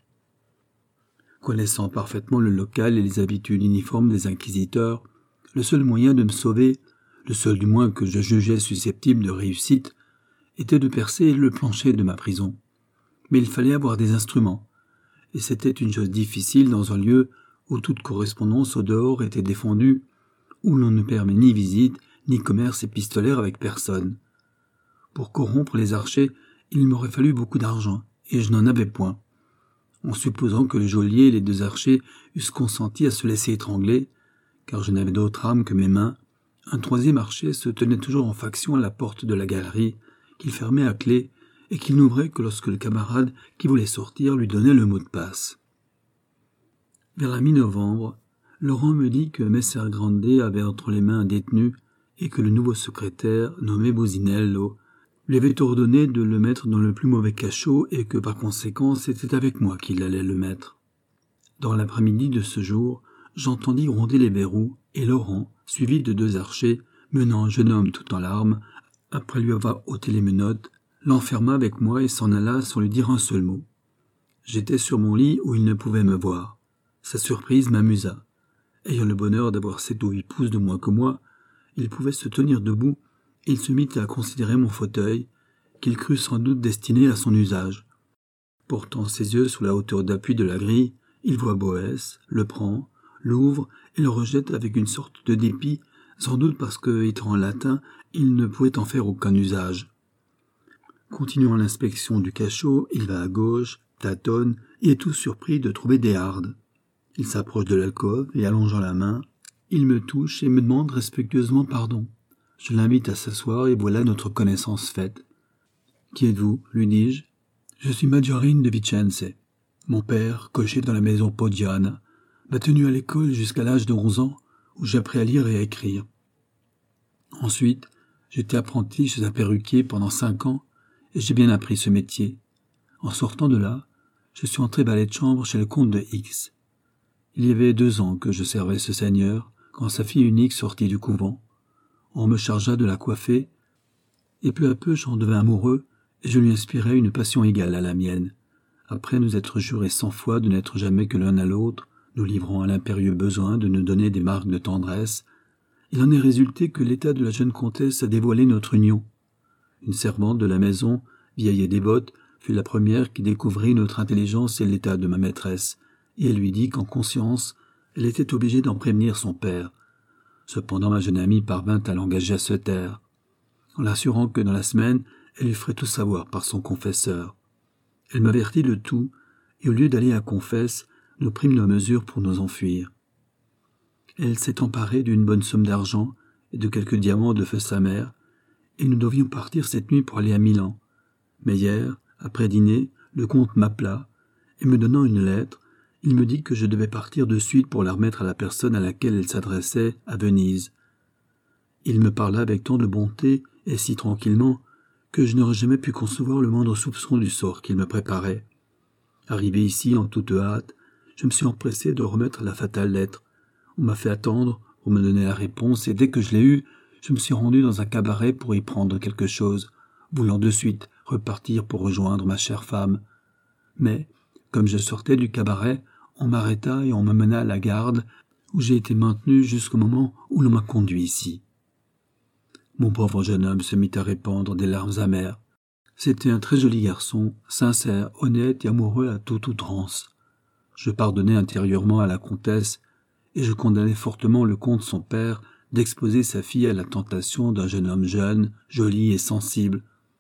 Connaissant parfaitement le local et les habitudes uniformes des inquisiteurs, le seul moyen de me sauver, le seul du moins que je jugeais susceptible de réussite, était de percer le plancher de ma prison. Mais il fallait avoir des instruments, et c'était une chose difficile dans un lieu où toute correspondance au dehors était défendue, où l'on ne permet ni visite, ni commerce épistolaire avec personne. Pour corrompre les archers, il m'aurait fallu beaucoup d'argent, et je n'en avais point. En supposant que le geôlier et les 2 archers eussent consenti à se laisser étrangler, car je n'avais d'autre arme que mes mains, un 3e archer se tenait toujours en faction à la porte de la galerie, qu'il fermait à clé, et qu'il n'ouvrait que lorsque le camarade qui voulait sortir lui donnait le mot de passe. Vers la mi-novembre, Laurent me dit que Messer Grande avait entre les mains un détenu et que le nouveau secrétaire, nommé Bosinello, lui avait ordonné de le mettre dans le plus mauvais cachot et que par conséquent c'était avec moi qu'il allait le mettre. Dans l'après-midi de ce jour, j'entendis gronder les verrous et Laurent, suivi de 2 archers, menant un jeune homme tout en larmes, après lui avoir ôté les menottes, l'enferma avec moi et s'en alla sans lui dire un seul mot. J'étais sur mon lit où il ne pouvait me voir. Sa surprise m'amusa. Ayant le bonheur d'avoir 7 ou 8 pouces de moins que moi, il pouvait se tenir debout et il se mit à considérer mon fauteuil, qu'il crut sans doute destiné à son usage. Portant ses yeux sous la hauteur d'appui de la grille, il voit Boès, le prend, l'ouvre et le rejette avec une sorte de dépit, sans doute parce que, étant en latin, il ne pouvait en faire aucun usage. Continuant l'inspection du cachot, il va à gauche, tâtonne et est tout surpris de trouver des hardes. Il s'approche de l'alcôve et allongeant la main, il me touche et me demande respectueusement pardon. Je l'invite à s'asseoir et voilà notre connaissance faite. « Qui êtes-vous » lui dis-je. « Je suis Maggiorine de Vicenze. Mon père, cocher dans la maison Poggiana, m'a tenu à l'école jusqu'à l'âge de 11 ans, où j'ai appris à lire et à écrire. Ensuite, j'étais apprenti chez un perruquier pendant 5 ans, et j'ai bien appris ce métier. En sortant de là, je suis entré valet de chambre chez le comte de X. Il y avait 2 ans que je servais ce seigneur, quand sa fille unique sortit du couvent. On me chargea de la coiffer, et peu à peu j'en devins amoureux, et je lui inspirai une passion égale à la mienne. Après nous être jurés 100 fois de n'être jamais que l'un à l'autre, nous livrant à l'impérieux besoin de nous donner des marques de tendresse, il en est résulté que l'état de la jeune comtesse a dévoilé notre union. Une servante de la maison, vieille et dévote, fut la première qui découvrit notre intelligence et l'état de ma maîtresse, et elle lui dit qu'en conscience, elle était obligée d'en prévenir son père. Cependant ma jeune amie parvint à l'engager à se taire, en l'assurant que dans la semaine, elle lui ferait tout savoir par son confesseur. Elle m'avertit de tout, et au lieu d'aller à confesse, nous prîmes nos mesures pour nous enfuir. Elle s'est emparée d'une bonne somme d'argent et de quelques diamants de feu sa mère, et nous devions partir cette nuit pour aller à Milan. Mais hier, après dîner, le comte m'appela, et me donnant une lettre, il me dit que je devais partir de suite pour la remettre à la personne à laquelle elle s'adressait, à Venise. Il me parla avec tant de bonté et si tranquillement que je n'aurais jamais pu concevoir le moindre soupçon du sort qu'il me préparait. Arrivé ici en toute hâte, je me suis empressé de remettre la fatale lettre. On m'a fait attendre pour me donner la réponse, et dès que je l'ai eue, je me suis rendu dans un cabaret pour y prendre quelque chose, voulant de suite repartir pour rejoindre ma chère femme. Mais, comme je sortais du cabaret, on m'arrêta et on me mena à la garde, où j'ai été maintenu jusqu'au moment où l'on m'a conduit ici. Mon pauvre jeune homme se mit à répandre des larmes amères. C'était un très joli garçon, sincère, honnête et amoureux à toute outrance. Je pardonnais intérieurement à la comtesse, et je condamnais fortement le comte son père d'exposer sa fille à la tentation d'un jeune homme jeune, joli et sensible.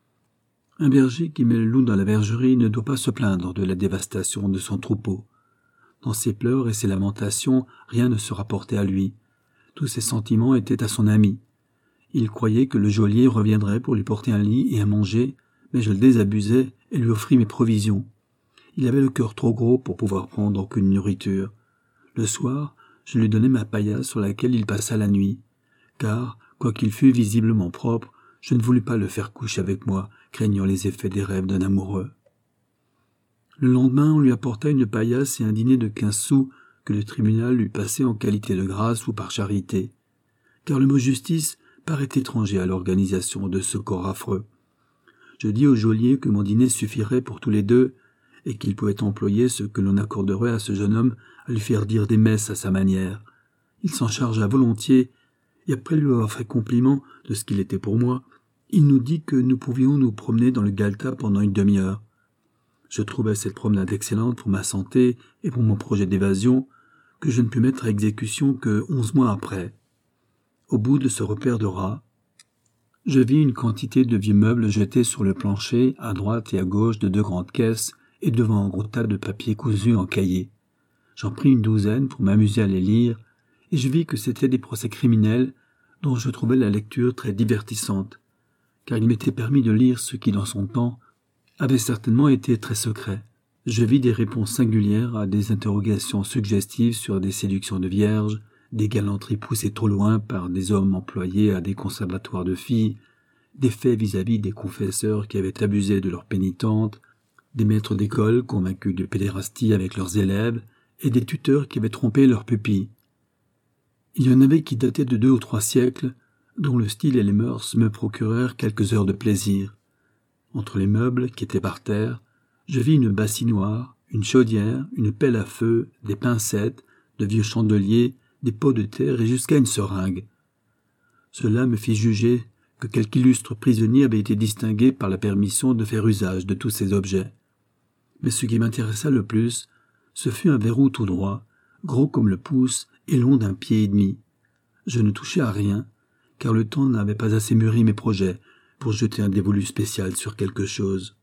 Un berger qui met le loup dans la bergerie ne doit pas se plaindre de la dévastation de son troupeau. Dans ses pleurs et ses lamentations, rien ne se rapportait à lui. Tous ses sentiments étaient à son ami. Il croyait que le geôlier reviendrait pour lui porter un lit et à manger, mais je le désabusais et lui offris mes provisions. Il avait le cœur trop gros pour pouvoir prendre aucune nourriture. Le soir, je lui donnai ma paillasse sur laquelle il passa la nuit, car, Quoiqu'il fût visiblement propre, je ne voulus pas le faire coucher avec moi, craignant les effets des rêves d'un amoureux. Le lendemain, on lui apporta une paillasse et un dîner de 15 sous que le tribunal lui passait en qualité de grâce ou par charité, car le mot justice paraît étranger à l'organisation de ce corps affreux. Je dis au geôlier que mon dîner suffirait pour tous les deux et qu'il pouvait employer ce que l'on accorderait à ce jeune homme à lui faire dire des messes à sa manière. Il s'en chargea volontiers, et après lui avoir fait compliment de ce qu'il était pour moi, il nous dit que nous pouvions nous promener dans le Galetas pendant une demi-heure. Je trouvais cette promenade excellente pour ma santé et pour mon projet d'évasion, que je ne pus mettre à exécution que 11 mois après. Au bout de ce repère de rats, je vis une quantité de vieux meubles jetés sur le plancher, à droite et à gauche de 2 grandes caisses, et devant un gros tas de papier cousu en cahiers. J'en pris une douzaine pour m'amuser à les lire, et je vis que c'étaient des procès criminels dont je trouvais la lecture très divertissante, car il m'était permis de lire ce qui, dans son temps, avait certainement été très secret. Je vis des réponses singulières à des interrogations suggestives sur des séductions de vierges, des galanteries poussées trop loin par des hommes employés à des conservatoires de filles, des faits vis-à-vis des confesseurs qui avaient abusé de leurs pénitentes, des maîtres d'école convaincus de pédérastie avec leurs élèves, et des tuteurs qui avaient trompé leurs pupilles. Il y en avait qui dataient de 2 ou 3 siècles, dont le style et les mœurs me procurèrent quelques heures de plaisir. Entre les meubles qui étaient par terre, je vis une bassinoire, une chaudière, une pelle à feu, des pincettes, de vieux chandeliers, des pots de terre et jusqu'à une seringue. Cela me fit juger que quelque illustre prisonnier avait été distingué par la permission de faire usage de tous ces objets. Mais ce qui m'intéressa le plus, ce fut un verrou tout droit, gros comme le pouce et long d'1,5 pied. Je ne touchai à rien, car le temps n'avait pas assez mûri mes projets pour jeter un dévolu spécial sur quelque chose.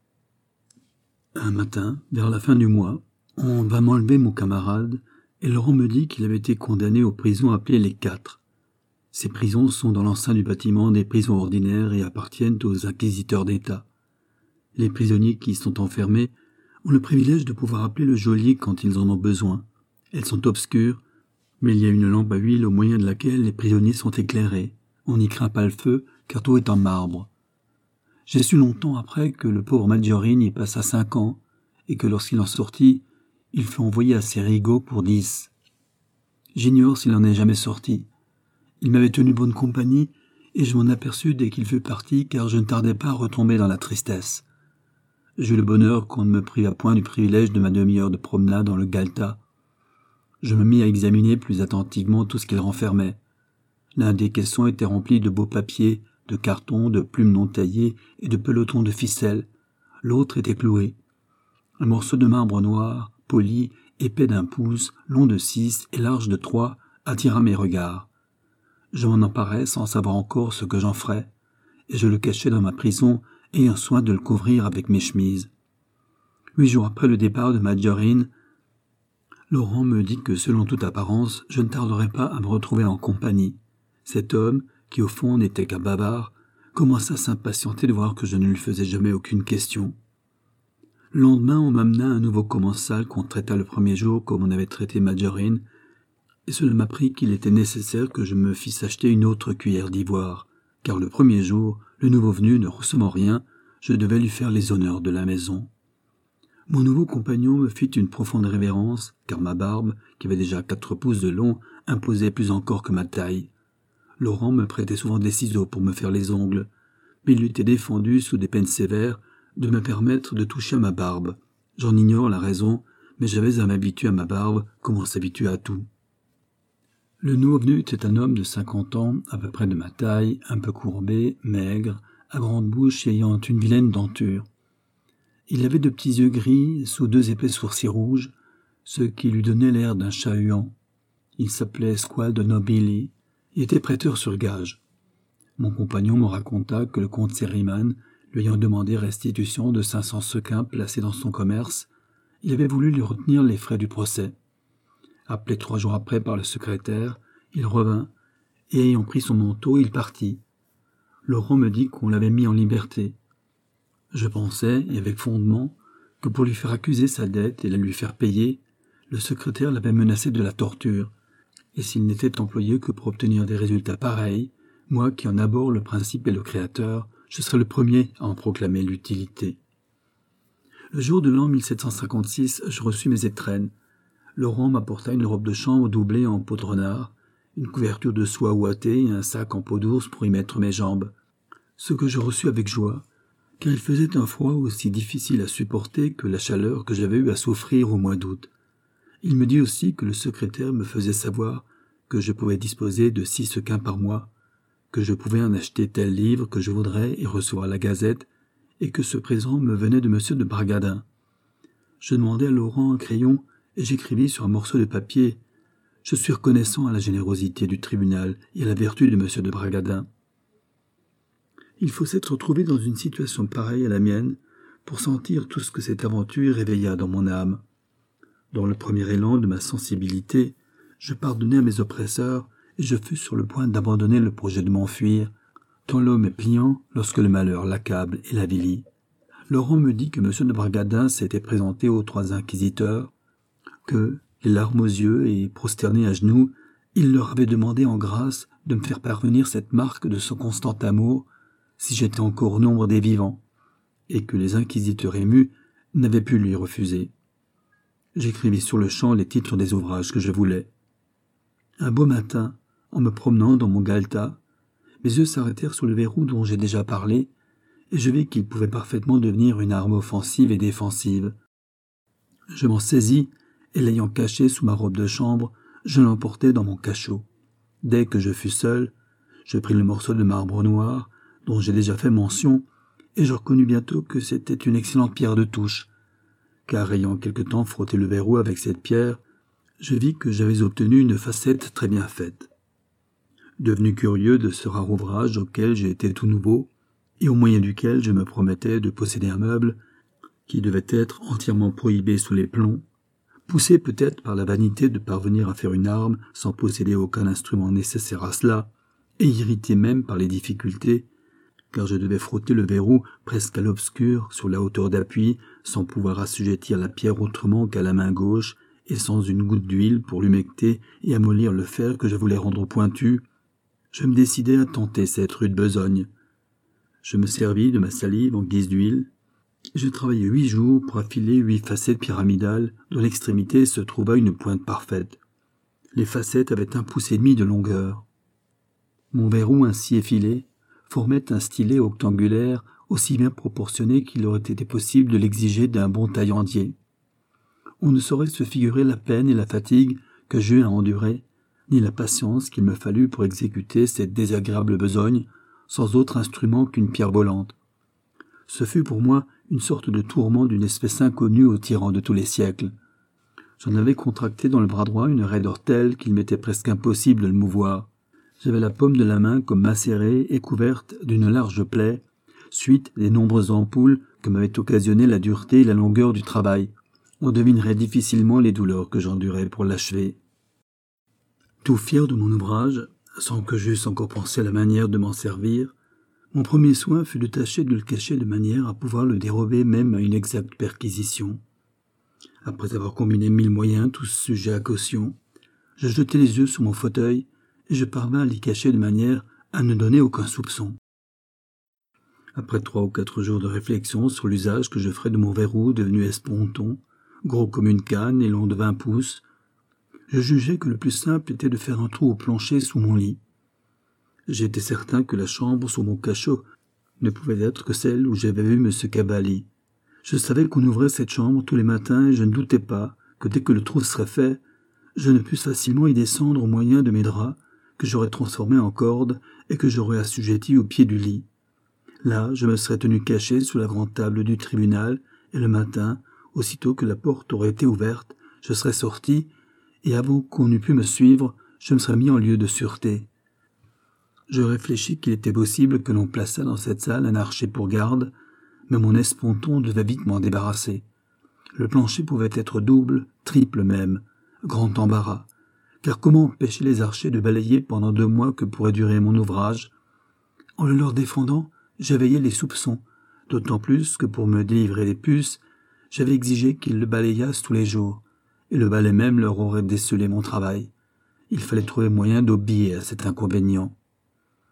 Un matin, vers la fin du mois, on va m'enlever mon camarade, et Laurent me dit qu'il avait été condamné aux prisons appelées les 4. Ces prisons sont dans l'enceinte du bâtiment des prisons ordinaires et appartiennent aux inquisiteurs d'État. Les prisonniers qui y sont enfermés ont le privilège de pouvoir appeler le geôlier quand ils en ont besoin. Elles sont obscures, mais il y a une lampe à huile au moyen de laquelle les prisonniers sont éclairés. On n'y craint pas le feu, car tout est en marbre. J'ai su longtemps après que le pauvre Maggiorin y passa 5 ans, et que lorsqu'il en sortit, il fut envoyé à Cerigo pour 10. J'ignore s'il en est jamais sorti. Il m'avait tenu bonne compagnie, et je m'en aperçus dès qu'il fut parti, car je ne tardais pas à retomber dans la tristesse. J'eus le bonheur qu'on ne me privât point du privilège de ma demi-heure de promenade dans le Galetas. Je me mis à examiner plus attentivement tout ce qu'il renfermait. L'un des caissons était rempli de beaux papiers, de cartons, de plumes non taillées et de pelotons de ficelle. L'autre était cloué. Un morceau de marbre noir, poli, épais d'1 pouce, long de 6 et large de 3, attira mes regards. Je m'en emparai sans savoir encore ce que j'en ferais, et je le cachai dans ma prison, ayant soin de le couvrir avec mes chemises. 8 jours après le départ de Maggiorin, Laurent me dit que, selon toute apparence, je ne tarderais pas à me retrouver en compagnie. Cet homme, qui au fond n'était qu'un bavard, commença à s'impatienter de voir que je ne lui faisais jamais aucune question. Le lendemain, on m'amena un nouveau commensal qu'on traita le premier jour comme on avait traité Maggiorin, et cela m'apprit qu'il était nécessaire que je me fisse acheter une autre cuillère d'ivoire, car le premier jour, le nouveau venu ne recevant rien, je devais lui faire les honneurs de la maison. Mon nouveau compagnon me fit une profonde révérence, car ma barbe, qui avait déjà 4 pouces de long, imposait plus encore que ma taille. Laurent me prêtait souvent des ciseaux pour me faire les ongles, mais il lui était défendu, sous des peines sévères, de me permettre de toucher à ma barbe. J'en ignore la raison, mais j'avais à m'habituer à ma barbe comme on s'habitue à tout. Le nouveau venu était un homme de 50 ans, à peu près de ma taille, un peu courbé, maigre, à grande bouche et ayant une vilaine denture. Il avait de petits yeux gris, sous 2 épais sourcils rouges, ce qui lui donnait l'air d'un chat-huant. Il s'appelait Squaldo Nobili, et était prêteur sur gage. Mon compagnon me raconta que le comte Seriman, lui ayant demandé restitution de 500 sequins placés dans son commerce, il avait voulu lui retenir les frais du procès. Appelé 3 jours après par le secrétaire, il revint, et ayant pris son manteau, il partit. Laurent me dit qu'on l'avait mis en liberté. Je pensais, et avec fondement, que pour lui faire accuser sa dette et la lui faire payer, le secrétaire l'avait menacé de la torture, et s'il n'était employé que pour obtenir des résultats pareils, Moi qui en abhorre le principe et le créateur, je serai le premier à en proclamer l'utilité. Le jour de l'an 1756, je reçus mes étrennes. Laurent m'apporta une robe de chambre doublée en peau de renard, une couverture de soie ouatée et un sac en peau d'ours pour y mettre mes jambes. Ce que je reçus avec joie, car il faisait un froid aussi difficile à supporter que la chaleur que j'avais eu à souffrir au mois d'août. Il me dit aussi que le secrétaire me faisait savoir que je pouvais disposer de 6 sequins par mois, que je pouvais en acheter tel livre que je voudrais et recevoir la Gazette, et que ce présent me venait de M. de Bragadin. Je demandai à Laurent un crayon et j'écrivis sur un morceau de papier « Je suis reconnaissant à la générosité du tribunal et à la vertu de M. de Bragadin. » Il faut s'être trouvé dans une situation pareille à la mienne pour sentir tout ce que cette aventure réveilla dans mon âme. Dans le premier élan de ma sensibilité, je pardonnai à mes oppresseurs et je fus sur le point d'abandonner le projet de m'enfuir, tant l'homme est pliant lorsque le malheur l'accable et l'avilit. Laurent me dit que M. de Bragadin s'était présenté aux 3 inquisiteurs, que, les larmes aux yeux et prosterné à genoux, il leur avait demandé en grâce de me faire parvenir cette marque de son constant amour si j'étais encore au nombre des vivants, et que les inquisiteurs émus n'avaient pu lui refuser. J'écrivis sur le champ les titres des ouvrages que je voulais. Un beau matin, en me promenant dans mon galetas, mes yeux s'arrêtèrent sur le verrou dont j'ai déjà parlé, et je vis qu'il pouvait parfaitement devenir une arme offensive et défensive. Je m'en saisis, et l'ayant caché sous ma robe de chambre, je l'emportai dans mon cachot. Dès que je fus seul, je pris le morceau de marbre noir, dont j'ai déjà fait mention, et je reconnus bientôt que c'était une excellente pierre de touche, car ayant quelque temps frotté le verrou avec cette pierre, je vis que j'avais obtenu une facette très bien faite. Devenu curieux de ce rare ouvrage auquel j'ai été tout nouveau, et au moyen duquel je me promettais de posséder un meuble qui devait être entièrement prohibé sous les plombs, poussé peut-être par la vanité de parvenir à faire une arme sans posséder aucun instrument nécessaire à cela, et irrité même par les difficultés, car je devais frotter le verrou presque à l'obscur sur la hauteur d'appui, sans pouvoir assujettir la pierre autrement qu'à la main gauche, et sans une goutte d'huile pour l'humecter et amollir le fer que je voulais rendre pointu, je me décidai à tenter cette rude besogne. Je me servis de ma salive en guise d'huile. Je travaillai 8 jours pour affiler 8 facettes pyramidales dont l'extrémité se trouva une pointe parfaite. Les facettes avaient 1,5 pouce de longueur. Mon verrou ainsi effilé formait un stylet octangulaire aussi bien proportionné qu'il aurait été possible de l'exiger d'un bon taillandier. On ne saurait se figurer la peine et la fatigue que j'eus à endurer, ni la patience qu'il me fallut pour exécuter cette désagréable besogne, sans autre instrument qu'une pierre volante. Ce fut pour moi une sorte de tourment d'une espèce inconnue aux tyrans de tous les siècles. J'en avais contracté dans le bras droit une raideur telle qu'il m'était presque impossible de le mouvoir. J'avais la paume de la main comme macérée et couverte d'une large plaie, suite des nombreuses ampoules que m'avaient occasionné la dureté et la longueur du travail. On devinerait difficilement les douleurs que j'endurais pour l'achever. Tout fier de mon ouvrage, sans que j'eusse encore pensé à la manière de m'en servir, mon premier soin fut de tâcher de le cacher de manière à pouvoir le dérober même à une exacte perquisition. Après avoir combiné 1000 moyens, tous sujets à caution, je jetai les yeux sur mon fauteuil et je parvins à l'y cacher de manière à ne donner aucun soupçon. Après 3 ou 4 jours de réflexion sur l'usage que je ferais de mon verrou devenu esponton, gros comme une canne et long de 20 pouces, je jugeai que le plus simple était de faire un trou au plancher sous mon lit. J'étais certain que la chambre sous mon cachot ne pouvait être que celle où j'avais vu M. Cavalli. Je savais qu'on ouvrait cette chambre tous les matins et je ne doutais pas que dès que le trou serait fait, je ne pusse facilement y descendre au moyen de mes draps que j'aurais transformés en cordes et que j'aurais assujettis au pied du lit. Là, je me serais tenu caché sous la grande table du tribunal et le matin, aussitôt que la porte aurait été ouverte, je serais sorti et avant qu'on eût pu me suivre, je me serais mis en lieu de sûreté. Je réfléchis qu'il était possible que l'on plaçât dans cette salle un archer pour garde, mais mon esponton devait vite m'en débarrasser. Le plancher pouvait être double, triple même, grand embarras, car comment empêcher les archers de balayer pendant 2 mois que pourrait durer mon ouvrage? En le leur défendant, j'éveillais les soupçons, d'autant plus que pour me délivrer des puces, j'avais exigé qu'ils le balayassent tous les jours, et le balai même leur aurait décelé mon travail. Il fallait trouver moyen d'obvier à cet inconvénient.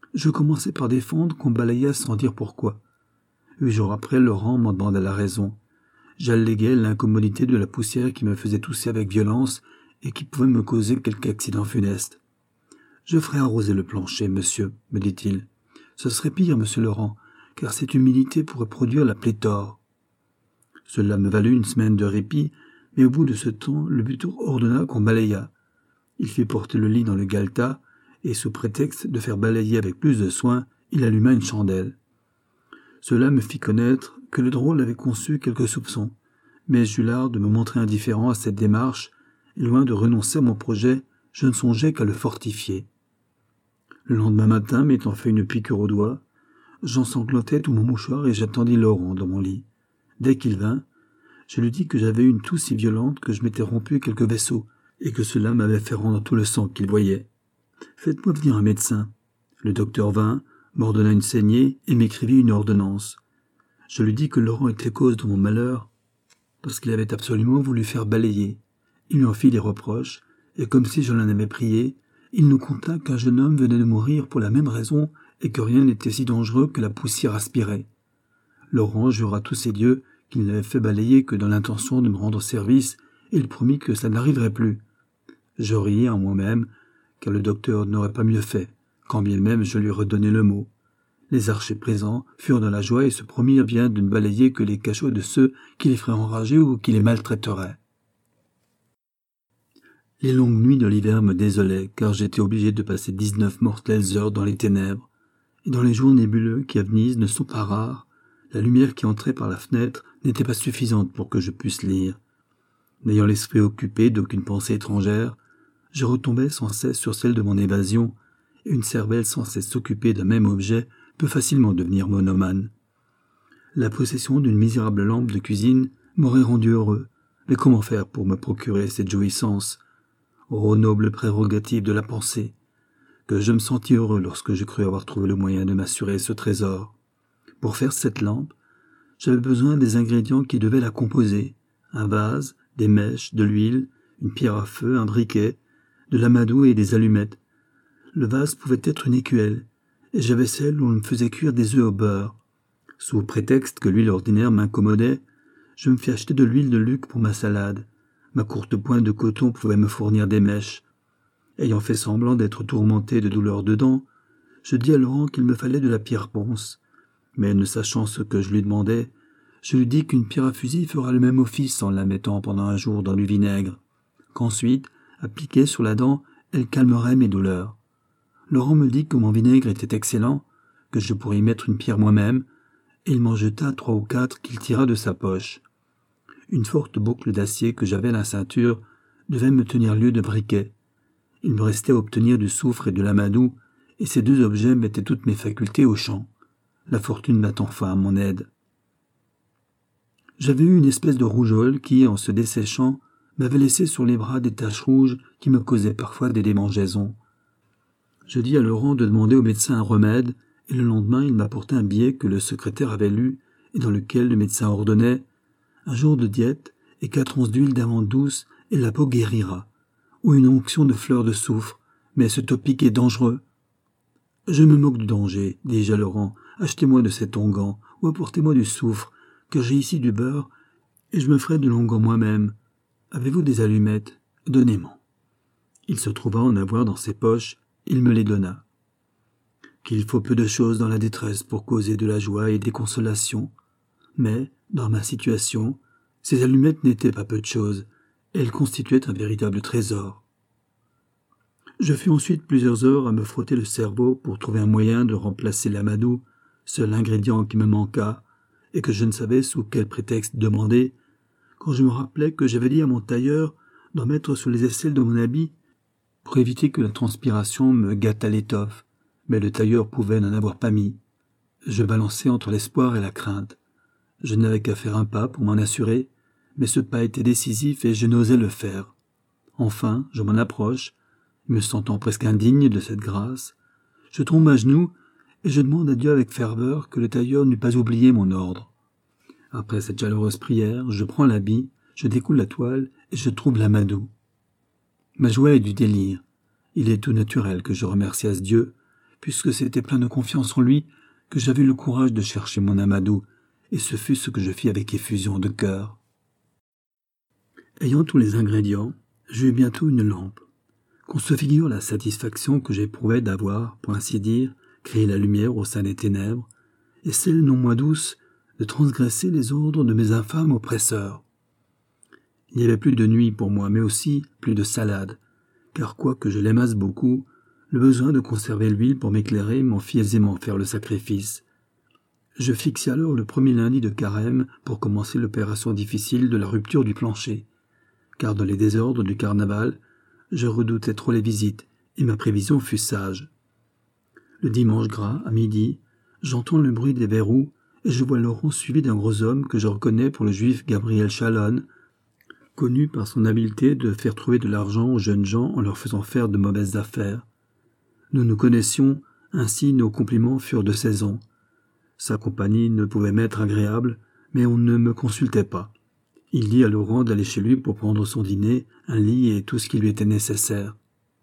Je commençai par défendre qu'on balayait sans dire pourquoi. 8 jours après, Laurent m'en demanda la raison. J'alléguais l'incommodité de la poussière qui me faisait tousser avec violence et qui pouvait me causer quelque accident funeste. « Je ferai arroser le plancher, monsieur, » me dit-il. « Ce serait pire, monsieur Laurent, car cette humidité pourrait produire la pléthore. » Cela me valut une semaine de répit, mais au bout de ce temps, le butor ordonna qu'on balayât. Il fit porter le lit dans le galetas, et sous prétexte de faire balayer avec plus de soin, il alluma une chandelle. Cela me fit connaître que le drôle avait conçu quelques soupçons, mais j'eus l'art de me montrer indifférent à cette démarche, et loin de renoncer à mon projet, je ne songeais qu'à le fortifier. Le lendemain matin, m'étant fait une piqûre au doigt, j'ensanglantai tout mon mouchoir et j'attendis Laurent dans mon lit. Dès qu'il vint, je lui dis que j'avais une toux si violente que je m'étais rompu quelques vaisseaux, et que cela m'avait fait rendre tout le sang qu'il voyait. « Faites-moi venir un médecin. » Le docteur vint, m'ordonna une saignée et m'écrivit une ordonnance. Je lui dis que Laurent était cause de mon malheur, parce qu'il avait absolument voulu faire balayer. Il lui en fit des reproches, et comme si je l'en avais prié, il nous conta qu'un jeune homme venait de mourir pour la même raison et que rien n'était si dangereux que la poussière aspirée. Laurent jura tous ses dieux qu'il n'avait fait balayer que dans l'intention de me rendre service, et il promit que ça n'arriverait plus. Je riais en moi-même, car le docteur n'aurait pas mieux fait, quand bien même je lui redonnais le mot. Les archers présents furent dans la joie et se promirent bien de ne balayer que les cachots de ceux qui les feraient enrager ou qui les maltraiteraient. Les longues nuits de l'hiver me désolaient, car j'étais obligé de passer 19 mortelles heures dans les ténèbres, et dans les jours nébuleux qui à Venise ne sont pas rares, la lumière qui entrait par la fenêtre n'était pas suffisante pour que je puisse lire. N'ayant l'esprit occupé d'aucune pensée étrangère, je retombais sans cesse sur celle de mon évasion, et une cervelle sans cesse s'occuper d'un même objet peut facilement devenir monomane. La possession d'une misérable lampe de cuisine m'aurait rendu heureux, mais comment faire pour me procurer cette jouissance? Ô noble prérogative de la pensée, que je me sentis heureux lorsque je crus avoir trouvé le moyen de m'assurer ce trésor. Pour faire cette lampe, j'avais besoin des ingrédients qui devaient la composer, un vase, des mèches, de l'huile, une pierre à feu, un briquet, de l'amadou et des allumettes. Le vase pouvait être une écuelle, et j'avais celle où on me faisait cuire des œufs au beurre. Sous prétexte que l'huile ordinaire m'incommodait, je me fis acheter de l'huile de Luc pour ma salade. Ma courte pointe de coton pouvait me fournir des mèches. Ayant fait semblant d'être tourmenté de douleurs de dents, je dis à Laurent qu'il me fallait de la pierre ponce. Mais ne sachant ce que je lui demandais, je lui dis qu'une pierre à fusil fera le même office en la mettant pendant un jour dans du vinaigre, qu'ensuite, appliquée sur la dent, elle calmerait mes douleurs. Laurent me dit que mon vinaigre était excellent, que je pourrais y mettre une pierre moi-même, et il m'en jeta 3 ou 4 qu'il tira de sa poche. Une forte boucle d'acier que j'avais à la ceinture devait me tenir lieu de briquet. Il me restait à obtenir du soufre et de l'amadou, et ces 2 objets mettaient toutes mes facultés au champ. La fortune vint enfin à mon aide. J'avais eu une espèce de rougeole qui, en se desséchant, m'avait laissé sur les bras des taches rouges qui me causaient parfois des démangeaisons. Je dis à Laurent de demander au médecin un remède, et le lendemain il m'apporta un billet que le secrétaire avait lu, et dans lequel le médecin ordonnait un jour de diète et 4 onces d'huile d'amande douce et la peau guérira, ou une onction de fleurs de soufre, mais ce topique est dangereux. Je me moque du danger, dis-je à Laurent, achetez-moi de cet onguent, ou apportez-moi du soufre, que j'ai ici du beurre, et je me ferai de l'onguent moi-même. Avez-vous des allumettes? Donnez-m'en. Il se trouva en avoir dans ses poches, il me les donna. Qu'il faut peu de choses dans la détresse pour causer de la joie et des consolations, mais, dans ma situation, ces allumettes n'étaient pas peu de choses, elles constituaient un véritable trésor. Je fus ensuite plusieurs heures à me frotter le cerveau pour trouver un moyen de remplacer l'amadou, seul ingrédient qui me manqua, et que je ne savais sous quel prétexte demander, quand je me rappelais que j'avais dit à mon tailleur d'en mettre sur les aisselles de mon habit pour éviter que la transpiration me gâtât l'étoffe, mais le tailleur pouvait n'en avoir pas mis. Je balançais entre l'espoir et la crainte. Je n'avais qu'à faire un pas pour m'en assurer, mais ce pas était décisif et je n'osais le faire. Enfin, je m'en approche, me sentant presque indigne de cette grâce. Je tombe à genoux et je demande à Dieu avec ferveur que le tailleur n'eût pas oublié mon ordre. Après cette chaleureuse prière, je prends l'habit, je découle la toile et je trouve l'amadou. Ma joie est du délire. Il est tout naturel que je remerciasse Dieu, puisque c'était plein de confiance en lui que j'avais le courage de chercher mon Amadou, et ce fut ce que je fis avec effusion de cœur. Ayant tous les ingrédients, j'eus bientôt une lampe. Qu'on se figure la satisfaction que j'éprouvais d'avoir, pour ainsi dire, créé la lumière au sein des ténèbres, et celle non moins douce de transgresser les ordres de mes infâmes oppresseurs. Il n'y avait plus de nuit pour moi, mais aussi plus de salade, car quoique je l'aimasse beaucoup, le besoin de conserver l'huile pour m'éclairer m'en fit aisément faire le sacrifice. Je fixai alors le premier lundi de carême pour commencer l'opération difficile de la rupture du plancher, car dans les désordres du carnaval, je redoutais trop les visites, et ma prévision fut sage. Le dimanche gras, à midi, j'entends le bruit des verrous, et je vois Laurent suivi d'un gros homme que je reconnais pour le juif Gabriel Chalon, connu par son habileté de faire trouver de l'argent aux jeunes gens en leur faisant faire de mauvaises affaires. Nous nous connaissions, ainsi nos compliments furent de saison. Sa compagnie ne pouvait m'être agréable, mais on ne me consultait pas. Il dit à Laurent d'aller chez lui pour prendre son dîner, un lit et tout ce qui lui était nécessaire.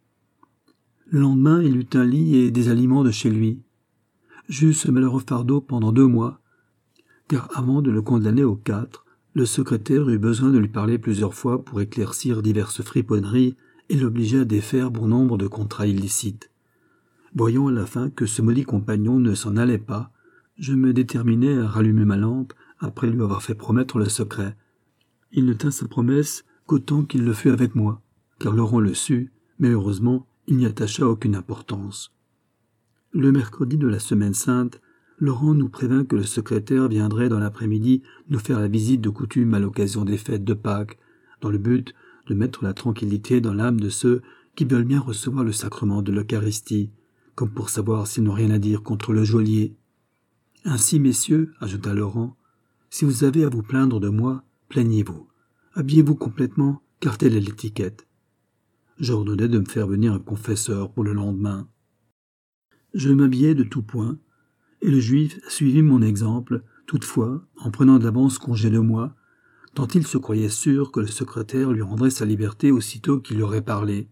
Le lendemain, il eut un lit et des aliments de chez lui. J'eus ce malheureux fardeau pendant 2 mois, car avant de le condamner aux 4, le secrétaire eut besoin de lui parler plusieurs fois pour éclaircir diverses friponneries et l'obliger à défaire bon nombre de contrats illicites. Voyant à la fin que ce maudit compagnon ne s'en allait pas, je me déterminai à rallumer ma lampe après lui avoir fait promettre le secret. Il ne tint sa promesse qu'autant qu'il le fut avec moi, car Laurent le sut, mais heureusement, il n'y attacha aucune importance. Le mercredi de la Semaine Sainte, Laurent nous prévint que le secrétaire viendrait dans l'après-midi nous faire la visite de coutume à l'occasion des fêtes de Pâques, dans le but de mettre la tranquillité dans l'âme de ceux qui veulent bien recevoir le sacrement de l'Eucharistie, comme pour savoir s'ils n'ont rien à dire contre le geôlier. Ainsi, messieurs, ajouta Laurent, si vous avez à vous plaindre de moi, plaignez-vous. Habillez-vous complètement, car telle est l'étiquette. J'ordonnai de me faire venir un confesseur pour le lendemain. Je m'habillai de tout point, et le juif suivit mon exemple, toutefois, en prenant d'avance congé de moi, tant il se croyait sûr que le secrétaire lui rendrait sa liberté aussitôt qu'il lui aurait parlé.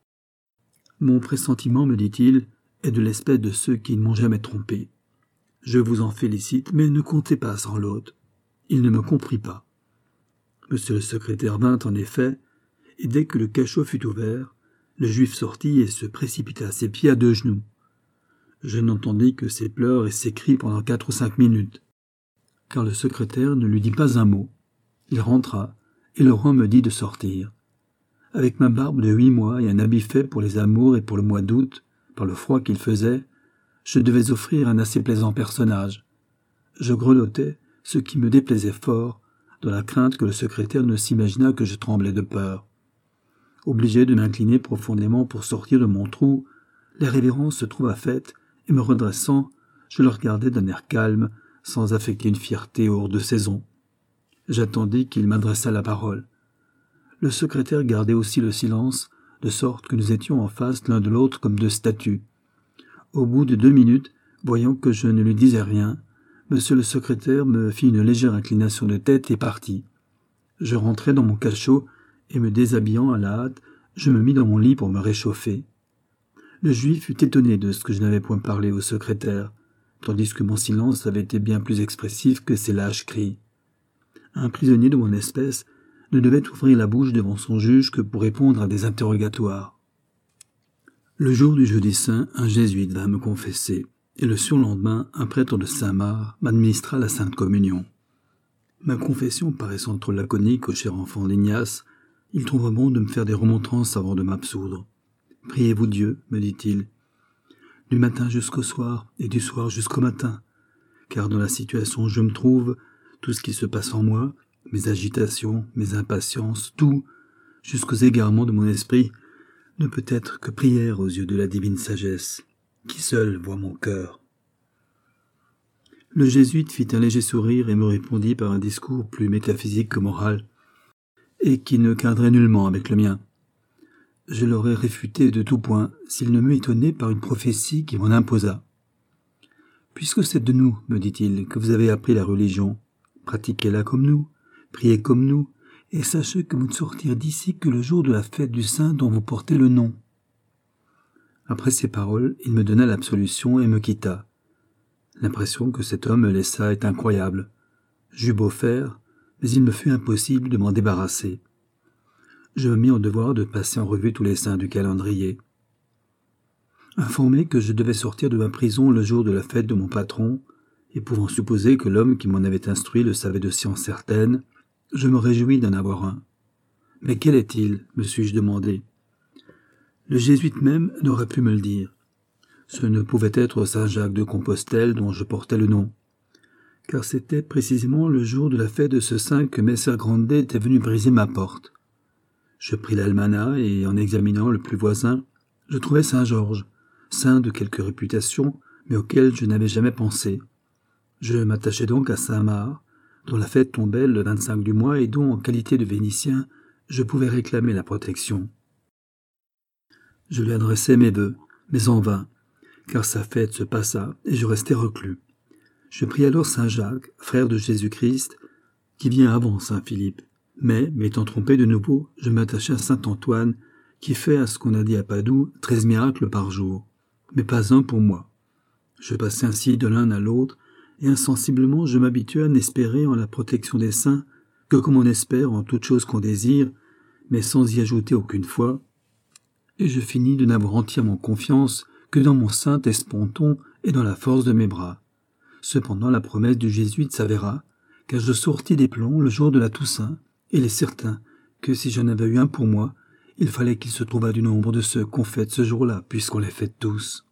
Mon pressentiment, me dit-il, est de l'espèce de ceux qui ne m'ont jamais trompé. Je vous en félicite, mais ne comptez pas sans l'autre. Il ne me comprit pas. Monsieur le secrétaire vint, en effet, et dès que le cachot fut ouvert, le juif sortit et se précipita à ses pieds à 2 genoux. Je n'entendis que ses pleurs et ses cris pendant 4 ou 5 minutes, car le secrétaire ne lui dit pas un mot. Il rentra, et Laurent me dit de sortir. Avec ma barbe de 8 mois et un habit fait pour les amours et pour le mois d'août, par le froid qu'il faisait, je devais offrir un assez plaisant personnage. Je grelottais, ce qui me déplaisait fort, dans la crainte que le secrétaire ne s'imaginât que je tremblais de peur. Obligé de m'incliner profondément pour sortir de mon trou, la révérence se trouva faite, et me redressant, je le regardai d'un air calme, sans affecter une fierté hors de saison. J'attendis qu'il m'adressât la parole. Le secrétaire gardait aussi le silence, de sorte que nous étions en face l'un de l'autre comme 2 statues. Au bout de 2 minutes, voyant que je ne lui disais rien, monsieur le secrétaire me fit une légère inclination de tête et partit. Je rentrai dans mon cachot, et me déshabillant à la hâte, je me mis dans mon lit pour me réchauffer. Le juif fut étonné de ce que je n'avais point parlé au secrétaire, tandis que mon silence avait été bien plus expressif que ses lâches cris. Un prisonnier de mon espèce ne devait ouvrir la bouche devant son juge que pour répondre à des interrogatoires. Le jour du jeudi saint, un jésuite vint me confesser, et le surlendemain, un prêtre de Saint-Marc m'administra la Sainte Communion. Ma confession paraissant trop laconique au cher enfant d'Ignace, il trouva bon de me faire des remontrances avant de m'absoudre. « Priez-vous Dieu, me dit-il, du matin jusqu'au soir et du soir jusqu'au matin, car dans la situation où je me trouve, tout ce qui se passe en moi, mes agitations, mes impatiences, tout, jusqu'aux égarements de mon esprit, ne peut être que prière aux yeux de la divine sagesse, qui seule voit mon cœur. » Le jésuite fit un léger sourire et me répondit par un discours plus métaphysique que moral, et qui ne cadrait nullement avec le mien. Je l'aurais réfuté de tout point s'il ne m'eût étonné par une prophétie qui m'en imposa. « Puisque c'est de nous, me dit-il, que vous avez appris la religion, pratiquez-la comme nous, priez comme nous, et sachez que vous ne sortirez d'ici que le jour de la fête du saint dont vous portez le nom. » Après ces paroles, il me donna l'absolution et me quitta. L'impression que cet homme me laissa est incroyable. J'eus beau faire, mais il me fut impossible de m'en débarrasser. Je me mis en devoir de passer en revue tous les saints du calendrier. Informé que je devais sortir de ma prison le jour de la fête de mon patron, et pouvant supposer que l'homme qui m'en avait instruit le savait de science certaine, je me réjouis d'en avoir un. Mais quel est-il, me suis-je demandé. Le jésuite même n'aurait pu me le dire. Ce ne pouvait être saint Jacques de Compostelle dont je portais le nom, car c'était précisément le jour de la fête de ce saint que Messer Grande était venu briser ma porte. Je pris l'almanach et, en examinant le plus voisin, je trouvai saint Georges, saint de quelque réputation, mais auquel je n'avais jamais pensé. Je m'attachai donc à Saint-Marc, dont la fête tombait le 25 du mois et dont, en qualité de Vénitien, je pouvais réclamer la protection. Je lui adressai mes vœux, mais en vain, car sa fête se passa et je restai reclus. Je pris alors saint Jacques, frère de Jésus-Christ, qui vient avant saint Philippe. Mais, m'étant trompé de nouveau, je m'attachai à saint Antoine, qui fait, à ce qu'on a dit à Padoue, 13 miracles par jour, mais pas un pour moi. Je passai ainsi de l'un à l'autre, et insensiblement je m'habituai à n'espérer en la protection des saints que comme on espère en toute chose qu'on désire, mais sans y ajouter aucune foi, et je finis de n'avoir entièrement confiance que dans mon saint esponton et dans la force de mes bras. Cependant la promesse du jésuite s'avéra, car je sortis des plombs le jour de la Toussaint, et il est certain que si j'en avais eu un pour moi, il fallait qu'il se trouvât du nombre de ceux qu'on fête ce jour-là, puisqu'on les fête tous.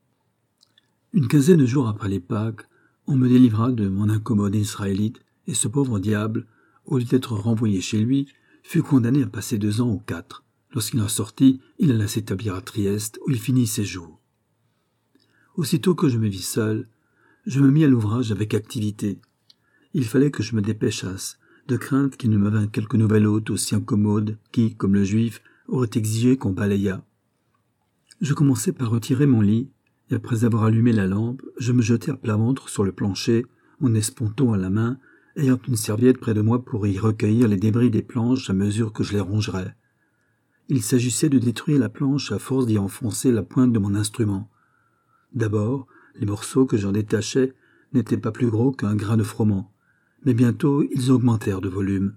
Une quinzaine de jours après les Pâques, on me délivra de mon incommode israélite, et ce pauvre diable, au lieu d'être renvoyé chez lui, fut condamné à passer 2 ans ou 4. Lorsqu'il en sortit, il alla s'établir à Trieste, où il finit ses jours. Aussitôt que je me vis seul, je me mis à l'ouvrage avec activité. Il fallait que je me dépêchasse, de crainte qu'il ne me vînt quelque nouvel hôte aussi incommode qui, comme le juif, aurait exigé qu'on balayât. Je commençai par retirer mon lit, et après avoir allumé la lampe, je me jetai à plat ventre sur le plancher, mon esponton à la main, ayant une serviette près de moi pour y recueillir les débris des planches à mesure que je les rongerais. Il s'agissait de détruire la planche à force d'y enfoncer la pointe de mon instrument. D'abord, les morceaux que j'en détachais n'étaient pas plus gros qu'un grain de froment, mais bientôt ils augmentèrent de volume.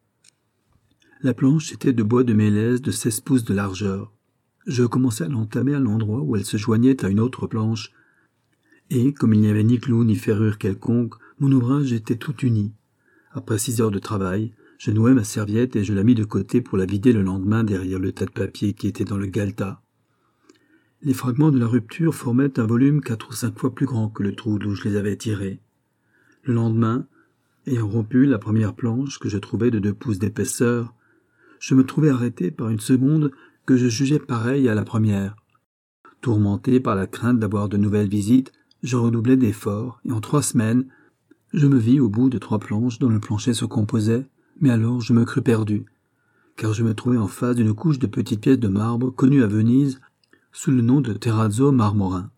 La planche était de bois de mélèze de 16 pouces de largeur. Je commençai à l'entamer à l'endroit où elle se joignait à une autre planche, et, comme il n'y avait ni clou ni ferrure quelconque, mon ouvrage était tout uni. Après 6 heures de travail, je nouai ma serviette et je la mis de côté pour la vider le lendemain derrière le tas de papier qui était dans le galetas. Les fragments de la rupture formaient un volume 4 ou 5 fois plus grand que le trou d'où je les avais tirés. Le lendemain, ayant rompu la première planche que je trouvais de 2 pouces d'épaisseur, je me trouvai arrêté par une seconde que je jugeais pareille à la première. Tourmenté par la crainte d'avoir de nouvelles visites, je redoublai d'efforts, et en 3 semaines, je me vis au bout de 3 planches dont le plancher se composait, mais alors je me crus perdu, car je me trouvais en face d'une couche de petites pièces de marbre connues à Venise sous le nom de terrazzo marmorin.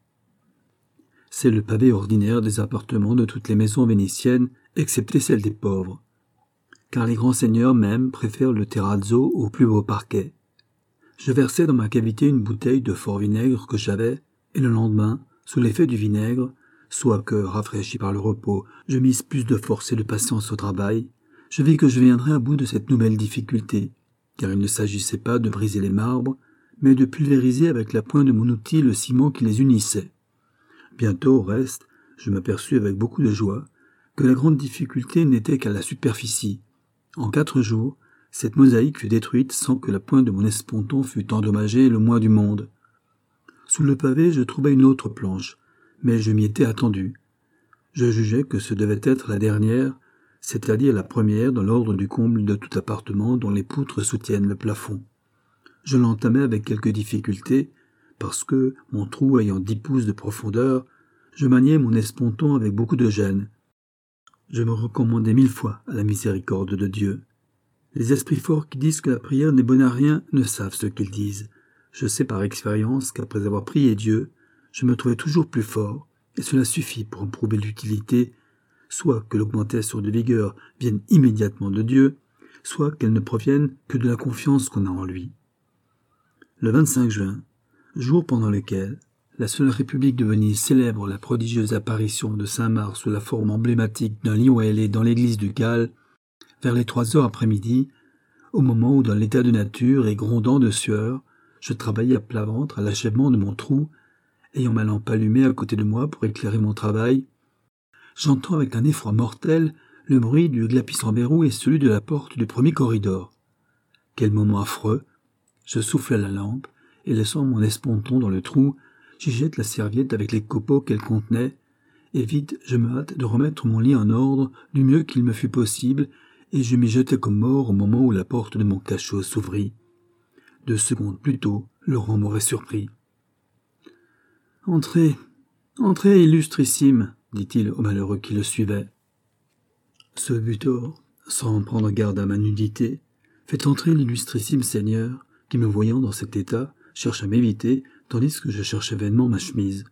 C'est le pavé ordinaire des appartements de toutes les maisons vénitiennes, excepté celles des pauvres, car les grands seigneurs même préfèrent le terrazzo au plus beau parquet. Je versai dans ma cavité une bouteille de fort vinaigre que j'avais, et le lendemain, sous l'effet du vinaigre, soit que, rafraîchi par le repos, je misse plus de force et de patience au travail, je vis que je viendrais à bout de cette nouvelle difficulté, car il ne s'agissait pas de briser les marbres, mais de pulvériser avec la pointe de mon outil le ciment qui les unissait. Bientôt, au reste, je m'aperçus avec beaucoup de joie que la grande difficulté n'était qu'à la superficie. En 4 jours, cette mosaïque fut détruite sans que la pointe de mon esponton fût endommagée le moins du monde. Sous le pavé, je trouvai une autre planche, mais je m'y étais attendu. Je jugeais que ce devait être la dernière, c'est-à-dire la première dans l'ordre du comble de tout appartement dont les poutres soutiennent le plafond. Je l'entamai avec quelque difficulté, parce que, mon trou ayant 10 pouces de profondeur, je maniai mon esponton avec beaucoup de gêne. Je me recommandai 1000 fois à la miséricorde de Dieu. Les esprits forts qui disent que la prière n'est bonne à rien ne savent ce qu'ils disent. Je sais par expérience qu'après avoir prié Dieu, je me trouvais toujours plus fort, et cela suffit pour en prouver l'utilité, soit que l'augmentation de vigueur vienne immédiatement de Dieu, soit qu'elle ne provienne que de la confiance qu'on a en lui. Le 25 juin, jour pendant lequel la seule République de Venise célèbre la prodigieuse apparition de saint Marc sous la forme emblématique d'un lion ailé dans l'église du Galles, vers les 3 heures après-midi, au moment où, dans l'état de nature et grondant de sueur, je travaillais à plat ventre à l'achèvement de mon trou, ayant ma lampe allumée à côté de moi pour éclairer mon travail, j'entends avec un effroi mortel le bruit du glapissant verrou et celui de la porte du premier corridor. Quel moment affreux! Je souffle à la lampe, et laissant mon esponton dans le trou, j'y jette la serviette avec les copeaux qu'elle contenait, et vite je me hâte de remettre mon lit en ordre du mieux qu'il me fut possible, et je m'y jetai comme mort au moment où la porte de mon cachot s'ouvrit. 2 secondes plus tôt, Laurent m'aurait surpris. « Entrez, entrez, illustrissime, dit-il au malheureux qui le suivait. Ce butor, sans prendre garde à ma nudité, fait entrer l'illustrissime seigneur, qui, me voyant dans cet état, cherche à m'éviter, tandis que je cherchais vainement ma chemise.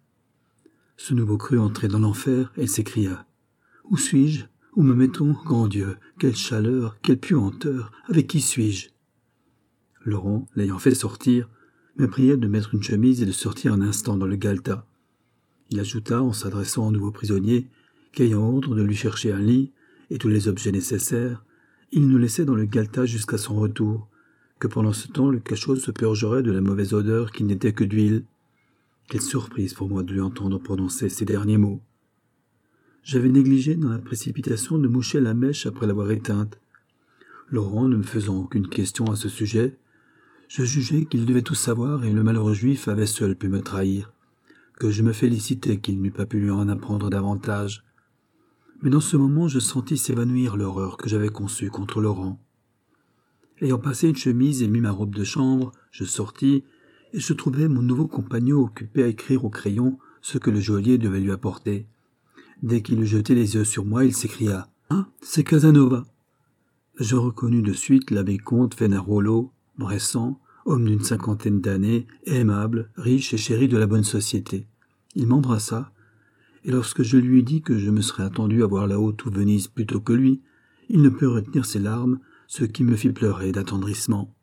Ce nouveau crut entrer dans l'enfer, et s'écria « Où suis-je? Où me mettons? Grand Dieu, quelle chaleur, quelle puanteur, avec qui suis-je » Laurent, l'ayant fait sortir, me priait de mettre une chemise et de sortir un instant dans le galetas. Il ajouta, en s'adressant au nouveau prisonnier, qu'ayant ordre de lui chercher un lit et tous les objets nécessaires, il nous laissait dans le galetas jusqu'à son retour, que pendant ce temps le cachot se purgerait de la mauvaise odeur qui n'était que d'huile. Quelle surprise pour moi de lui entendre prononcer ces derniers mots. J'avais négligé dans la précipitation de moucher la mèche après l'avoir éteinte. Laurent ne me faisant aucune question à ce sujet, je jugeai qu'il devait tout savoir et le malheureux juif avait seul pu me trahir, que je me félicitais qu'il n'eût pas pu lui en apprendre davantage. Mais dans ce moment je sentis s'évanouir l'horreur que j'avais conçue contre Laurent. Ayant passé une chemise et mis ma robe de chambre, je sortis, et je trouvai mon nouveau compagnon occupé à écrire au crayon ce que le geôlier devait lui apporter. Dès qu'il eut jeté les yeux sur moi, il s'écria « Ah, c'est Casanova !» Je reconnus de suite l'abbé comte Fenarolo, Bressan, homme d'une 50aine d'années, aimable, riche et chéri de la bonne société. Il m'embrassa, et lorsque je lui dis que je me serais attendu à voir là-haut tout Venise plutôt que lui, il ne put retenir ses larmes, ce qui me fit pleurer d'attendrissement.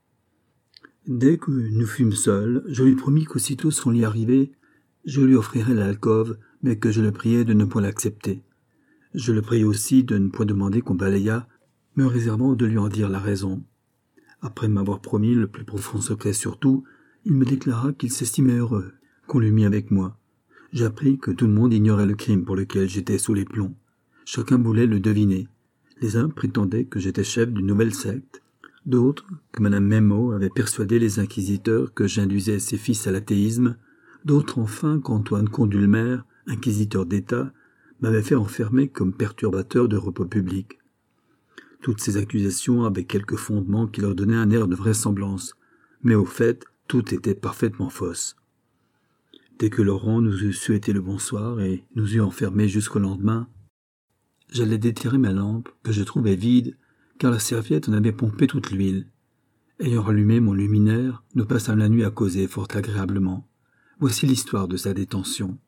Dès que nous fûmes seuls, je lui promis qu'aussitôt son lit arrivé, je lui offrirais l'alcôve, mais que je le priais de ne point l'accepter. Je le priai aussi de ne point demander qu'on balayât, me réservant de lui en dire la raison. Après m'avoir promis le plus profond secret sur tout, il me déclara qu'il s'estimait heureux qu'on l'eût mis avec moi. J'appris que tout le monde ignorait le crime pour lequel j'étais sous les plombs. Chacun voulait le deviner. Les uns prétendaient que j'étais chef d'une nouvelle secte, d'autres que Madame Memmo avait persuadé les inquisiteurs que j'induisais ses fils à l'athéisme, d'autres enfin qu'Antoine Condulmer, inquisiteur d'État, m'avait fait enfermer comme perturbateur de repos public. Toutes ces accusations avaient quelques fondements qui leur donnaient un air de vraisemblance, mais au fait, tout était parfaitement fausse. Dès que Laurent nous eut souhaité le bonsoir et nous eut enfermés jusqu'au lendemain, j'allais déterrer ma lampe, que je trouvais vide, car la serviette en avait pompé toute l'huile. Ayant rallumé mon luminaire, nous passâmes la nuit à causer fort agréablement. Voici l'histoire de sa détention.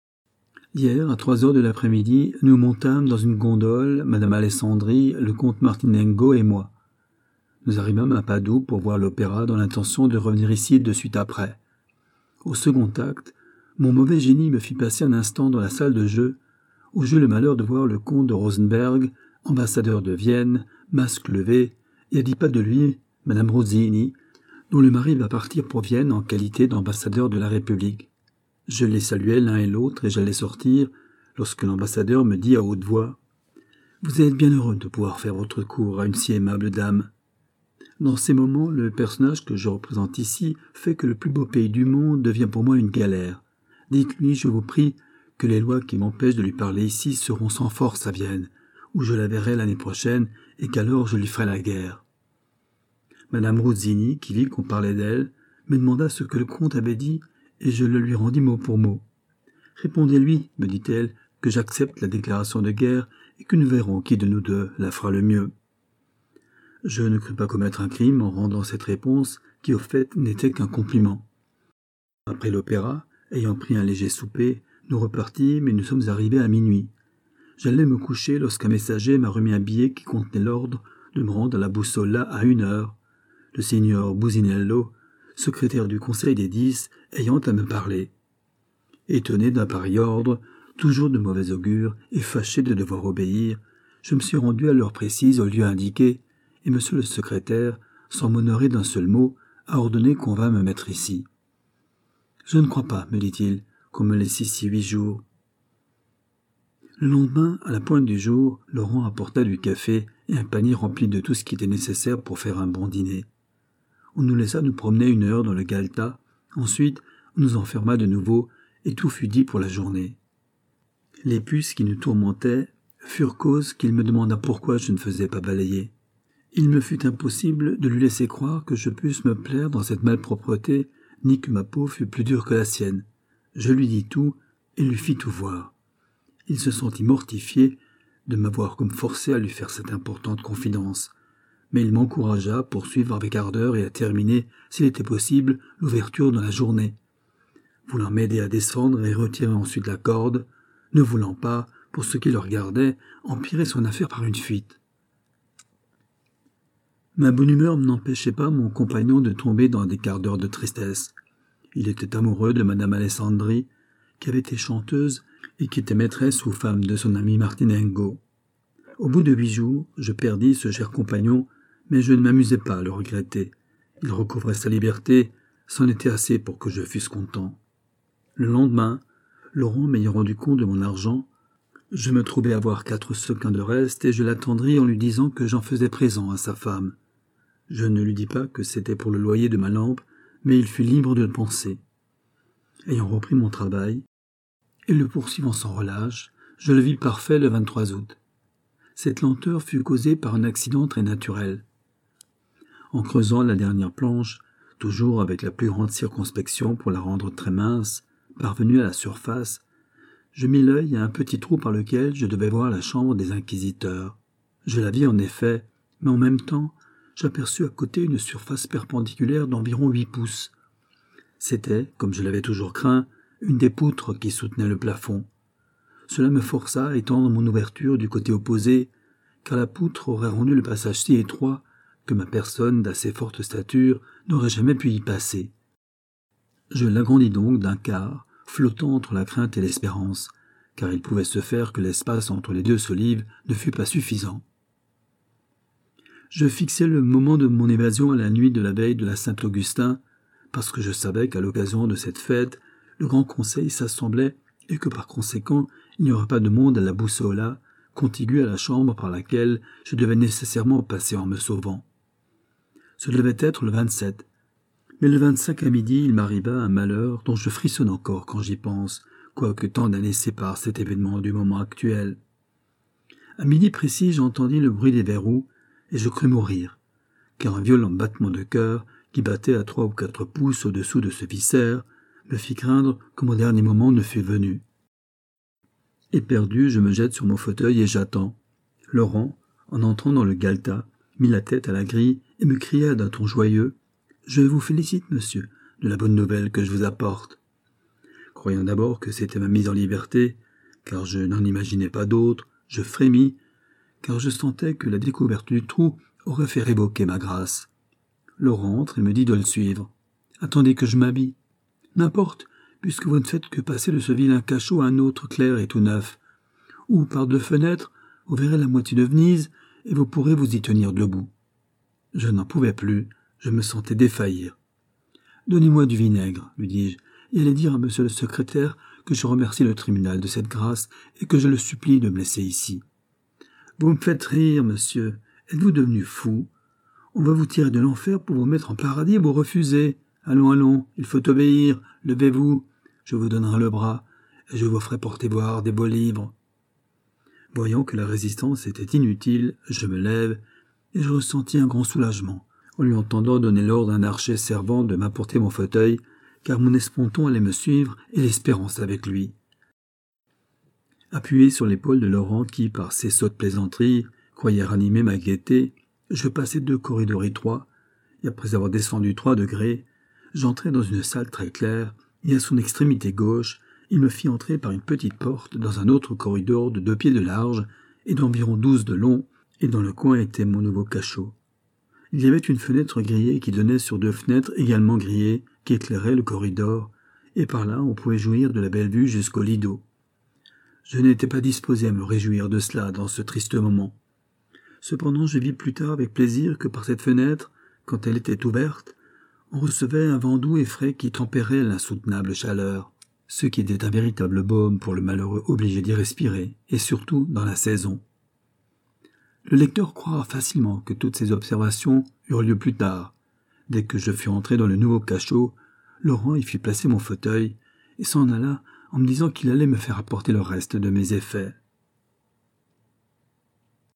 Hier, à 3 heures de l'après-midi, nous montâmes dans une gondole, Madame Alessandri, le comte Martinengo et moi. Nous arrivâmes à Padoue pour voir l'opéra dans l'intention de revenir ici de suite après. Au second acte, mon mauvais génie me fit passer un instant dans la salle de jeu, où j'eus le malheur de voir le comte de Rosenberg, ambassadeur de Vienne, masque levé, et à 10 pas de lui, Madame Rossini, dont le mari va partir pour Vienne en qualité d'ambassadeur de la République. Je les saluai l'un et l'autre et j'allais sortir, lorsque l'ambassadeur me dit à haute voix « Vous êtes bien heureux de pouvoir faire votre cour à une si aimable dame. » Dans ces moments, le personnage que je représente ici fait que le plus beau pays du monde devient pour moi une galère. Dites-lui, je vous prie, que les lois qui m'empêchent de lui parler ici seront sans force à Vienne, où je la verrai l'année prochaine et qu'alors je lui ferai la guerre. Madame Rossini, qui vit qu'on parlait d'elle, me demanda ce que le comte avait dit et je le lui rendis mot pour mot. « Répondez-lui, me dit-elle, que j'accepte la déclaration de guerre et que nous verrons qui de nous deux la fera le mieux. » Je ne crus pas commettre un crime en rendant cette réponse qui au fait n'était qu'un compliment. Après l'opéra, ayant pris un léger souper, nous repartîmes et nous sommes arrivés à minuit. J'allais me coucher lorsqu'un messager m'a remis un billet qui contenait l'ordre de me rendre à la Boussola à 1 heure. Le signor Businello secrétaire du Conseil des 10, ayant à me parler. Étonné d'un pareil ordre, toujours de mauvais augure et fâché de devoir obéir, je me suis rendu à l'heure précise au lieu indiqué, et monsieur le secrétaire, sans m'honorer d'un seul mot, a ordonné qu'on vînt me mettre ici. « Je ne crois pas, me dit-il, qu'on me laisse ici 8 jours. » Le lendemain, à la pointe du jour, Laurent apporta du café et un panier rempli de tout ce qui était nécessaire pour faire un bon dîner. On nous laissa nous promener 1 heure dans le galetas, ensuite on nous enferma de nouveau et tout fut dit pour la journée. Les puces qui nous tourmentaient furent cause qu'il me demanda pourquoi je ne faisais pas balayer. Il me fut impossible de lui laisser croire que je pusse me plaire dans cette malpropreté, ni que ma peau fût plus dure que la sienne. Je lui dis tout et lui fis tout voir. Il se sentit mortifié de m'avoir comme forcé à lui faire cette importante confidence, mais il m'encouragea à poursuivre avec ardeur et à terminer, s'il était possible, l'ouverture dans la journée. Voulant m'aider à descendre et retirer ensuite la corde, ne voulant pas, pour ce qui le regardait, empirer son affaire par une fuite. Ma bonne humeur n'empêchait pas mon compagnon de tomber dans des quarts d'heure de tristesse. Il était amoureux de madame Alessandri, qui avait été chanteuse et qui était maîtresse ou femme de son ami Martinengo. Au bout de 8 jours, je perdis ce cher compagnon, mais je ne m'amusais pas à le regretter. Il recouvrait sa liberté, c'en était assez pour que je fusse content. Le lendemain, Laurent m'ayant rendu compte de mon argent, je me trouvais avoir 4 sequins de reste et je l'attendris en lui disant que j'en faisais présent à sa femme. Je ne lui dis pas que c'était pour le loyer de ma lampe, mais il fut libre de le penser. Ayant repris mon travail, et le poursuivant sans relâche, je le vis parfait le 23 août. Cette lenteur fut causée par un accident très naturel. En creusant la dernière planche, toujours avec la plus grande circonspection pour la rendre très mince, parvenue à la surface, je mis l'œil à un petit trou par lequel je devais voir la chambre des inquisiteurs. Je la vis en effet, mais en même temps, j'aperçus à côté une surface perpendiculaire d'environ 8 pouces. C'était, comme je l'avais toujours craint, une des poutres qui soutenait le plafond. Cela me força à étendre mon ouverture du côté opposé, car la poutre aurait rendu le passage si étroit que ma personne d'assez forte stature n'aurait jamais pu y passer. Je l'agrandis donc d'un quart, flottant entre la crainte et l'espérance, car il pouvait se faire que l'espace entre les 2 solives ne fût pas suffisant. Je fixai le moment de mon évasion à la nuit de la veille de la Saint-Augustin, parce que je savais qu'à l'occasion de cette fête, le Grand Conseil s'assemblait et que par conséquent, il n'y aurait pas de monde à la Bussola, contiguë à la chambre par laquelle je devais nécessairement passer en me sauvant. Ce devait être le 27. Mais le 25 à midi, il m'arriva un malheur dont je frissonne encore quand j'y pense, quoique tant d'années séparent cet événement du moment actuel. À midi précis, j'entendis le bruit des verrous, et je crus mourir, car un violent battement de cœur, qui battait à 3 ou 4 pouces au-dessous de ce viscère, me fit craindre que mon dernier moment ne fût venu. Éperdu, je me jette sur mon fauteuil et j'attends. Laurent, en entrant dans le galetas, mit la tête à la grille et me cria d'un ton joyeux « Je vous félicite, monsieur, de la bonne nouvelle que je vous apporte. » Croyant d'abord que c'était ma mise en liberté, car je n'en imaginais pas d'autre, je frémis, car je sentais que la découverte du trou aurait fait révoquer ma grâce. Laurent entre et me dit de le suivre. « Attendez que je m'habille. »« N'importe, puisque vous ne faites que passer de ce vilain cachot à un autre clair et tout neuf. Ou, par 2 fenêtres, vous verrez la moitié de Venise, et vous pourrez vous y tenir debout. » Je n'en pouvais plus, je me sentais défaillir. « Donnez-moi du vinaigre, lui dis-je, et allez dire à monsieur le secrétaire que je remercie le tribunal de cette grâce et que je le supplie de me laisser ici. »« Vous me faites rire, monsieur. Êtes-vous devenu fou? On va vous tirer de l'enfer pour vous mettre en paradis et vous refusez. Allons, allons, il faut obéir, levez-vous, je vous donnerai le bras, et je vous ferai porter boire des beaux livres. » Voyant que la résistance était inutile, je me lève, et je ressentis un grand soulagement, en lui entendant donner l'ordre à un archer servant de m'apporter mon fauteuil, car mon esponton allait me suivre et l'espérance avec lui. Appuyé sur l'épaule de Laurent qui, par ses sottes plaisanteries, croyait ranimer ma gaieté, je passai 2 corridors étroits, et après avoir descendu 3 degrés, j'entrai dans une salle très claire, et à son extrémité gauche, il me fit entrer par une petite porte dans un autre corridor de 2 pieds de large et d'environ 12 de long, et dans le coin était mon nouveau cachot. Il y avait une fenêtre grillée qui donnait sur 2 fenêtres également grillées qui éclairaient le corridor, et par là on pouvait jouir de la belle vue jusqu'au Lido. Je n'étais pas disposé à me réjouir de cela dans ce triste moment. Cependant, je vis plus tard avec plaisir que par cette fenêtre, quand elle était ouverte, on recevait un vent doux et frais qui tempérait l'insoutenable chaleur, ce qui était un véritable baume pour le malheureux obligé d'y respirer, et surtout dans la saison. Le lecteur croira facilement que toutes ces observations eurent lieu plus tard. Dès que je fus entré dans le nouveau cachot, Laurent y fit placer mon fauteuil et s'en alla en me disant qu'il allait me faire apporter le reste de mes effets.